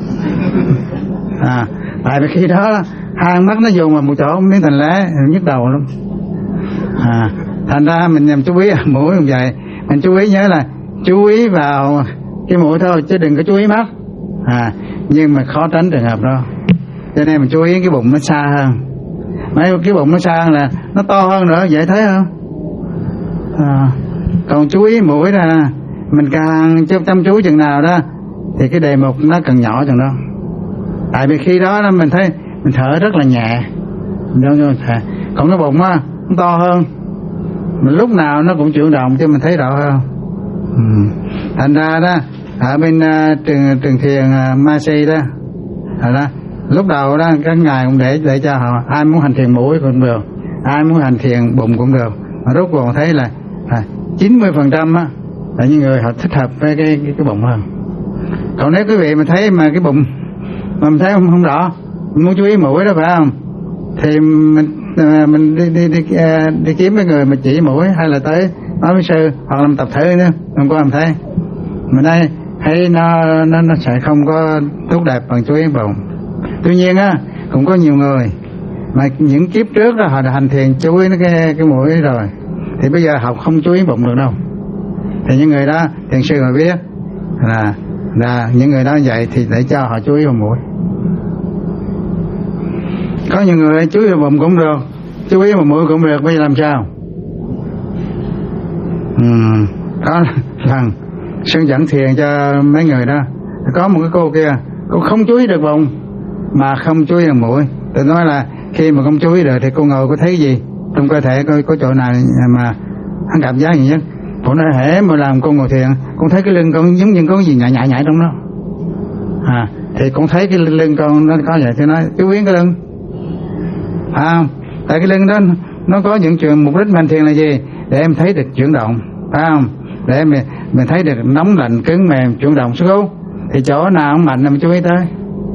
A: À, tại vì khi đó hai con mắt nó dùng vào một chỗ miếng thành lá nhức đầu lắm. À, thành ra mình nhằm chú ý ở mũi như vậy, mình chú ý nhớ là chú ý vào cái mũi thôi chứ đừng có chú ý mắt. À, nhưng mà khó tránh trường hợp đó, cho nên mình chú ý cái bụng nó xa hơn. Mấy cái bụng nó xa hơn là nó to hơn nữa, dễ thấy không? À, còn chú ý mũi là mình càng chăm chú chừng nào đó thì cái đề mục nó càng nhỏ chừng đó. Tại vì khi đó mình thấy mình thở rất là nhẹ, còn cái bụng á nó to hơn, mình lúc nào nó cũng chuyển động cho mình thấy rõ hơn. Ừ. Thành ra đó ở bên uh, trường trường thiền uh, Masi đó, đó lúc đầu đó các ngài cũng để để cho họ ai muốn hành thiền mũi cũng được, ai muốn hành thiền bụng cũng được, mà rốt cuộc thấy là chín mươi phần trăm á là những người họ thích hợp với cái cái, cái bụng hơn. Còn nếu quý vị mà thấy mà cái bụng mà mình thấy không không rõ, mình muốn chú ý mũi đó phải không, thì mình uh, mình đi đi đi, uh, đi kiếm cái người mà chỉ mũi, hay là tới nói với sư hoặc làm tập thể nữa, không có làm thế. Mà đây thấy nó nó nó sẽ không có tốt đẹp bằng chú ý bụng. Tuy nhiên á cũng có nhiều người mà những kiếp trước đó họ đã hành thiền chú ý cái cái mũi rồi, thì bây giờ học không chú ý bụng được đâu. Thì những người đó thiền sư họ biết là là những người đó vậy thì để cho họ chú ý vào mũi. Có nhiều người chú ý vào bụng cũng được, chú ý vào mũi cũng được, bây giờ làm sao? Ừ, đó lần sư dẫn thiền cho mấy người đó, có một cái cô kia, cô không chú ý được bụng mà không chú ý được mũi. Tôi nói là khi mà không chú ý được thì cô ngồi có thấy gì trong cơ thể, có, có chỗ nào mà hắn cảm giác gì nhất. Cô nói hễ mà làm cô ngồi thiền, con thấy cái lưng con giống như có gì nhảy nhảy nhảy trong đó. À, thì con thấy cái lưng con nó có vậy, thì nói chú ý cái lưng. À, tại cái lưng đó nó có những chuyện mục đích hành thiền là gì? Để em thấy được chuyển động, phải không? Để mình mình thấy được nóng lạnh cứng mềm chuyển động xuống không? Thì chỗ nào không mạnh là mình chú ý tới.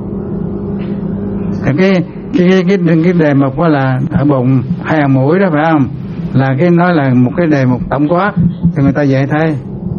A: Cái cái cái cái, cái đề mục đó là ở bụng hay ở mũi đó, phải không? Là cái nói là một cái đề mục tổng quát thì người ta dễ thấy.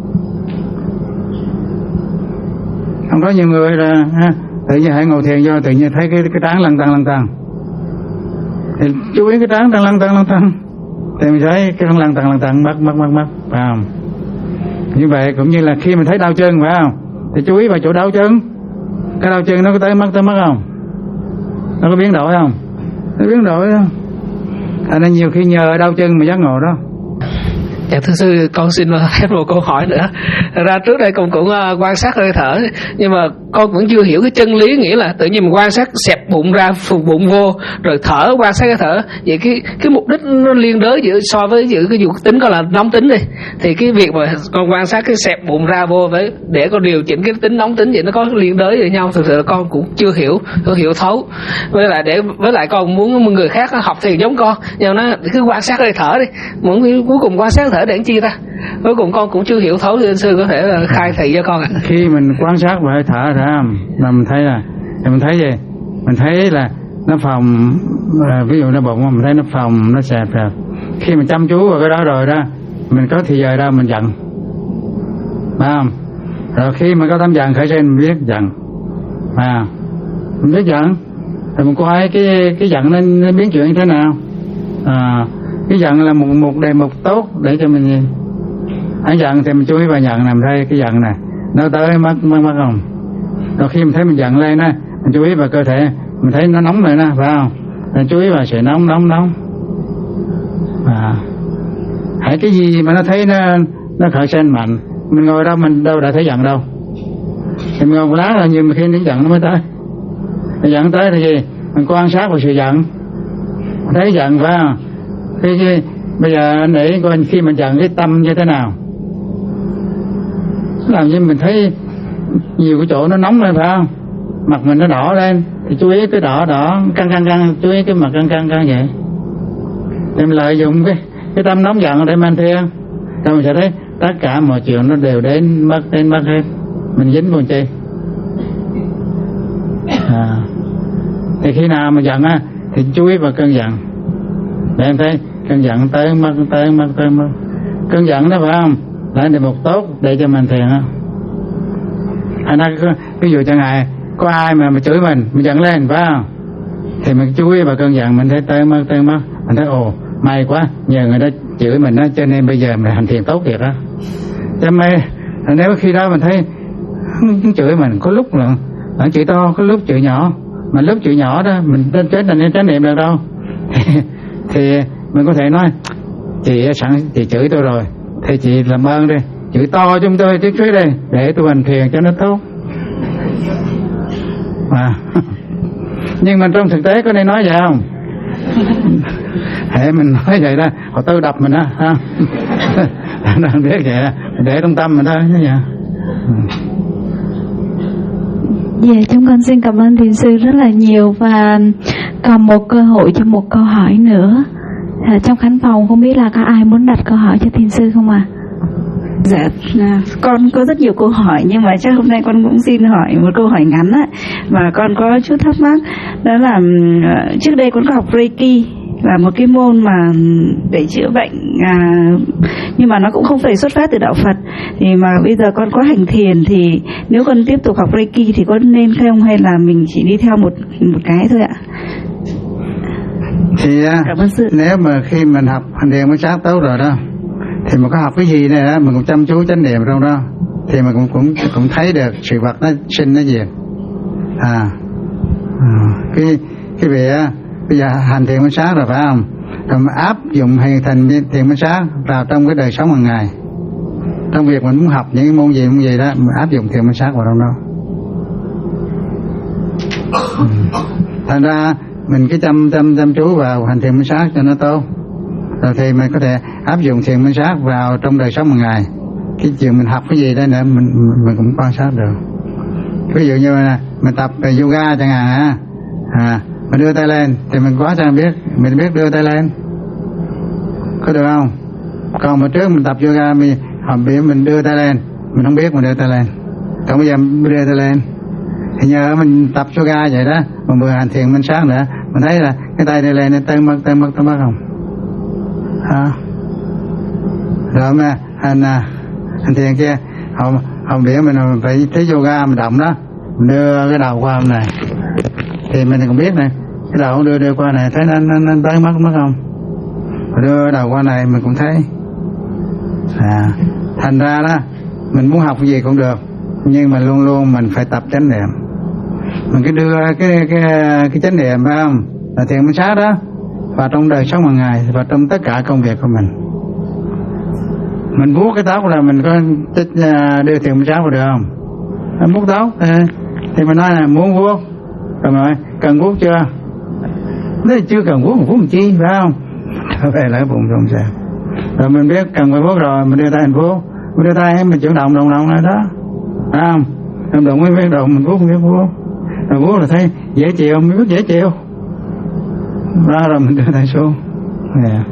A: Không có nhiều người là ha, tự nhiên hãy ngồi thiền vô tự nhiên thấy cái cái trán lăn tăng lăn tăng, thì chú ý cái trán đang lăn tăng lăn tăng thì mình thấy cái lăn tăng lăn tăng mất mất mất mất, phải không? Như vậy cũng như là khi mình thấy đau chân, phải không? Thì chú ý vào chỗ đau chân, cái đau chân nó có tới mất tới mất không? Nó có biến đổi không? Nó biến đổi không? Thành ra nhiều khi nhờ đau chân mà giác ngộ đó.
D: Dạ thưa sư, con xin thêm một câu hỏi nữa. Thật ra trước đây con cũng uh, quan sát hơi thở, nhưng mà con cũng chưa hiểu cái chân lý, nghĩa là tự nhiên mình quan sát xẹp bụng ra, phùng bụng vô, rồi thở, quan sát cái thở. Vậy cái cái mục đích nó liên đới giữa so với giữa cái dục tính con là nóng tính đi, thì cái việc mà con quan sát cái xẹp bụng ra vô với để con điều chỉnh cái tính nóng tính vậy nó có liên đới với nhau. Thực sự là con cũng chưa hiểu, chưa hiểu thấu. Với lại để với lại con muốn người khác học thiền giống con, nhưng nó cứ quan sát hơi thở đi, muốn cuối cùng quan sát thở để làm chi ta? Cuối cùng con cũng chưa hiểu thấu, thì sư có thể là khai thị cho con ạ. À.
A: Khi mình quan sát và hơi thở ra là mình thấy là mình thấy gì? Mình thấy là nó phồng, ví dụ nó bụng mình thấy nó phồng, nó xẹp rồi. Khi mình chăm chú vào cái đó rồi đó, mình có thì giờ ra mình giận, phải không? Rồi khi mà có tâm giận khởi sinh mình biết giận, à, mình biết giận, rồi mình coi cái cái giận nó, nó biến chuyển như thế nào. À, cái giận là một một đề mục tốt để cho mình anh giận thì mình chú ý vào giận nằm thấy cái giận này nó tới mất mất mất không. Rồi khi mình thấy mình giận lên á, mình chú ý vào cơ thể, mình thấy nó nóng rồi nè, phải không? Mình chú ý vào sự nóng nóng nóng. À, hãy cái gì mà nó thấy nó nó khởi sinh mạnh, mình ngồi đâu mình đâu đã thấy giận đâu. Thì mình ngồi một lát là nhiều khi đến giận nó mới tới. Thì giận tới thì gì? Mình quan sát vào sự giận, thấy giận phải không? Thì, thì bây giờ anh để coi khi mình giận cái tâm như thế nào, làm như mình thấy nhiều cái chỗ nó nóng lên, phải không? Mặt mình nó đỏ lên thì chú ý cái đỏ đỏ căng căng căng, chú ý cái mặt căng căng căng vậy. Thì mình lợi dụng cái cái tâm nóng giận để mình thiền, rồi mình sẽ thấy tất cả mọi chuyện nó đều đến mất đến mất hết, mình dính buồn chi. À, thì khi nào mà giận á thì chú ý vào cơn giận để em thấy cơn giận tới mất tới mất tới mất. Cơn giận đó phải không? Là đề mục tốt để cho mình thiền á. Anh nói ví dụ chẳng hạn có ai mà mà chửi mình, mình giận lên phải không? Thì mình chú ý vào cơn giận, mình thấy tới mất tới mất, mình thấy ồ may quá nhờ người đó chửi mình đó, cho nên bây giờ mình hành thiền tốt thiệt đó. Cho may nếu khi đó mình thấy không chửi mình, có lúc là nó chửi to, có lúc chửi nhỏ, mà lúc chửi nhỏ đó mình đến chết là nên tránh niệm được đâu. Thì mình có thể nói chị sẵn chị chửi tôi rồi thì chị làm ơn đi chửi to chúng tôi tiếp trước đây để tôi hành thiền cho nó tốt. À. Nhưng mà trong thực tế có nên nói vậy không? Hệ mình nói vậy đó họ tư đập mình đó ha. Đang biết vậy để trong tâm mình thôi chứ vậy.
E: Dạ, chúng con xin cảm ơn thiền sư rất là nhiều, và còn một cơ hội cho một câu hỏi nữa. À, trong khán phòng không biết là có ai muốn đặt câu hỏi cho thiền sư không ạ? À?
F: Dạ, con có rất nhiều câu hỏi nhưng mà chắc hôm nay con cũng xin hỏi một câu hỏi ngắn á, mà con có chút thắc mắc đó là trước đây con có học Reiki là một cái môn mà để chữa bệnh, à, nhưng mà nó cũng không phải xuất phát từ đạo Phật. Thì mà bây giờ con có hành thiền thì nếu con tiếp tục học Reiki thì có nên không, hay là mình chỉ đi theo một một cái thôi ạ?
A: Thì nếu mà khi mình học hành thiền mới sát tốt rồi đó, thì mình có học cái gì này đó mình cũng chăm chú chánh niệm trong đó, thì mình cũng cũng cũng thấy được sự vật nó sinh nó diệt. À, à cái cái việc á, bây giờ hành thiền mới sát rồi phải không? Rồi mình áp dụng hành thiền thiền mới sát vào trong cái đời sống hàng ngày, trong việc mình muốn học những cái môn gì môn gì đó mình áp dụng thiền mới sát vào trong đó. Ừ. Thành ra mình cứ chăm chăm chăm chú vào hành thiền minh sát cho nó tốt, rồi thì mình có thể áp dụng thiền minh sát vào trong đời sống hàng ngày. Cái chuyện mình học cái gì đó nữa mình mình cũng quan sát được. Ví dụ như là mình tập về yoga chẳng hạn á, à, mình đưa tay lên thì mình quá sao biết, mình biết đưa tay lên, có được không? Còn mà trước mình tập yoga mình học biết mình đưa tay lên, mình không biết mình đưa tay lên, còn bây giờ mình đưa tay lên. Thì nhờ mình tập yoga vậy đó, mà vừa hành thiền minh sát nữa, mình thấy là cái tay này lên tới mất tới mất tới mất không? À. Rồi mà hành hành thiền kia, không không để mình phải thấy yoga mình động đó, mình đưa cái đầu qua bên này, thì mình cũng biết này, cái đầu đưa đưa qua này thấy nó nó, nó tới mất mất không? Rồi đưa đầu qua này mình cũng thấy. À, thành ra đó, mình muốn học cái gì cũng được, nhưng mà luôn luôn mình phải tập chánh niệm. Mình cứ đưa cái cái cái chánh niệm phải không, là thiền minh sát đó vào trong đời sống hàng ngày và trong tất cả công việc của mình. Mình vuốt cái tóc là mình có đưa thiền minh sát vào được không? Mình vuốt tóc thì mình nói là muốn vuốt rồi mà cần vuốt chưa? Nếu chưa cần vuốt, mình vuốt làm chi phải không? Trở về lại bụng không sao. Rồi mình biết cần phải vuốt rồi mình đưa tay mình vuốt, mình đưa tay mình chuyển động động động này đó, phải không? Động động mới biết động mình vuốt không biết vuốt, rồi vuốt là thấy dễ chịu mới biết dễ chịu, ra rồi mình đưa tay xuống. Yeah.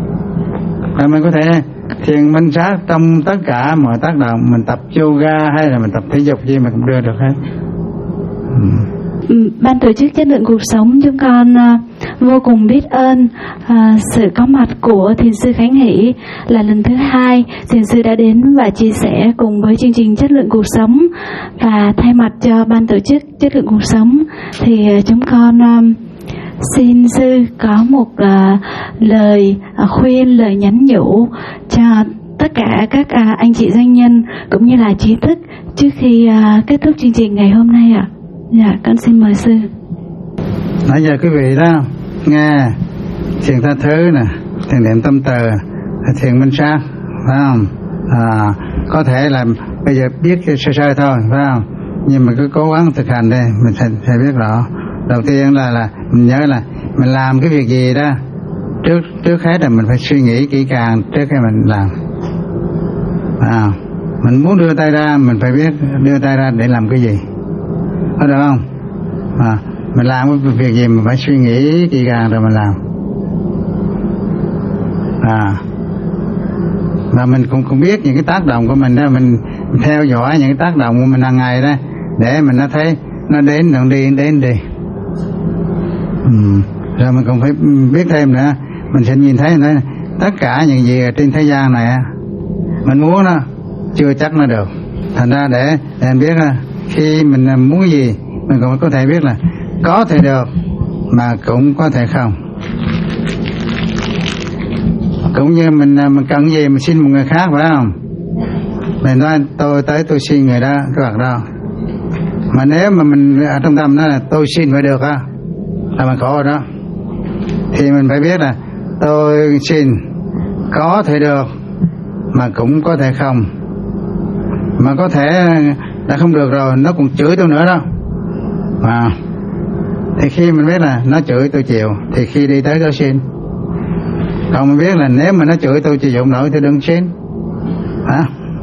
A: Rồi mình có thể thiền minh sát trong tất cả mọi tác động, mình tập yoga hay là mình tập thể dục gì mình cũng đưa được hết. Ừ.
E: Ban tổ chức Chất lượng cuộc sống chúng con uh, vô cùng biết ơn uh, sự có mặt của thiền sư Khánh Hỷ. Là lần thứ hai thiền sư đã đến và chia sẻ cùng với chương trình Chất lượng cuộc sống, và thay mặt cho ban tổ chức Chất lượng cuộc sống thì uh, chúng con uh, xin sư có một uh, lời uh, khuyên, lời nhắn nhủ cho tất cả các uh, anh chị doanh nhân cũng như là trí thức trước khi uh, kết thúc chương trình ngày hôm nay ạ. À. Dạ, con xin mời sư.
A: Nãy giờ quý vị đó nghe thiền tha thứ nè, thiền niệm tâm từ, thiền minh sát, phải không? À, có thể là bây giờ biết sơ sơ thôi, phải không? Nhưng mà cứ cố gắng thực hành đi, mình sẽ, sẽ biết rõ. Đầu tiên là là mình nhớ là mình làm cái việc gì đó, trước trước hết là mình phải suy nghĩ kỹ càng trước khi mình làm. À, mình muốn đưa tay ra, mình phải biết đưa tay ra để làm cái gì. Có được không? À, mình làm cái việc gì mình phải suy nghĩ kỹ càng rồi mình làm. À, và mình cũng cũng biết những cái tác động của mình đó, mình, mình theo dõi những cái tác động của mình hàng ngày đó, để mình nó thấy nó đến nó đi đến đi. Ừ. Rồi mình cũng phải biết thêm nữa, mình sẽ nhìn thấy nữa, tất cả những gì ở trên thế gian này mình muốn nó chưa chắc nó được. Thành ra để để mình biết khi mình muốn gì mình cũng có thể biết là có thể được mà cũng có thể không. Cũng như mình mình cần gì mình xin một người khác, phải không? Mình nói tôi tới tôi xin người đó cái vật đó, mà nếu mà mình ở trong tâm đó là tôi xin phải được á, là mình khổ rồi đó. Thì mình phải biết là tôi xin có thể được mà cũng có thể không, mà có thể đã không được rồi nó cũng chửi tôi nữa đó. À, thì khi mình biết là nó chửi tôi chịu thì khi đi tới tôi xin. Còn mình biết là nếu mà nó chửi tôi chịu dụng nổi thì đừng xin. À,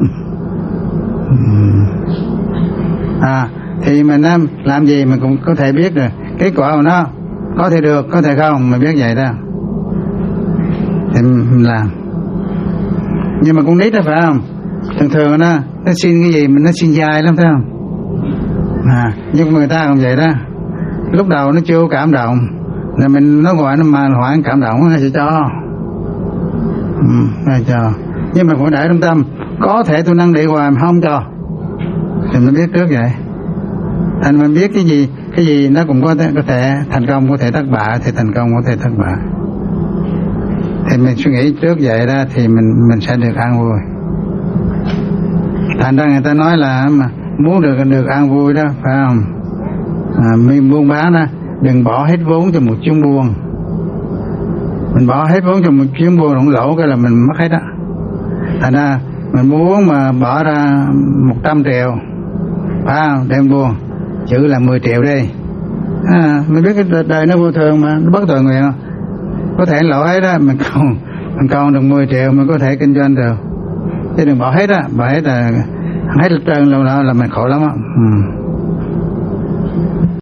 A: à thì mình làm gì mình cũng có thể biết được kết quả của nó, có thể được có thể không, mình biết vậy đó thì mình làm. Nhưng mà cũng nít đó phải không? Thường thường nó nó xin cái gì mình nó xin dài lắm phải không? À, nhưng người ta cũng vậy đó, lúc đầu nó chưa cảm động, là mình nói gọi nó mà hoạn cảm động ai sẽ cho, ừ, ai cho. Nhưng mà phải để trong tâm, có thể tôi năn nỉ hoài mà không cho thì mình biết trước vậy. Thành mình biết cái gì cái gì nó cũng có thể, có thể thành công, có thể thất bại, thì thành công có thể thất bại. Thì mình suy nghĩ trước vậy đó thì mình mình sẽ được an vui. Thành ra người ta nói là mà muốn được được an vui đó, phải không? À, mình buôn bán đó, đừng bỏ hết vốn cho một chuyến buôn. Mình bỏ hết vốn cho một chuyến buôn rụng lỗ cái là mình mất hết đó. Thành ra mình muốn mà bỏ ra một trăm triệu, phải không? Đem buôn, chữ là mười triệu đi. À, mình biết cái đời nó vô thường mà, nó bất tội nguyện. Có thể lỗ hết đó, mình còn mình còn được mười triệu mình có thể kinh doanh được. Chứ đừng bỏ hết á, bỏ hết là hết trơn lâu là, là mình khổ lắm á. Ừ.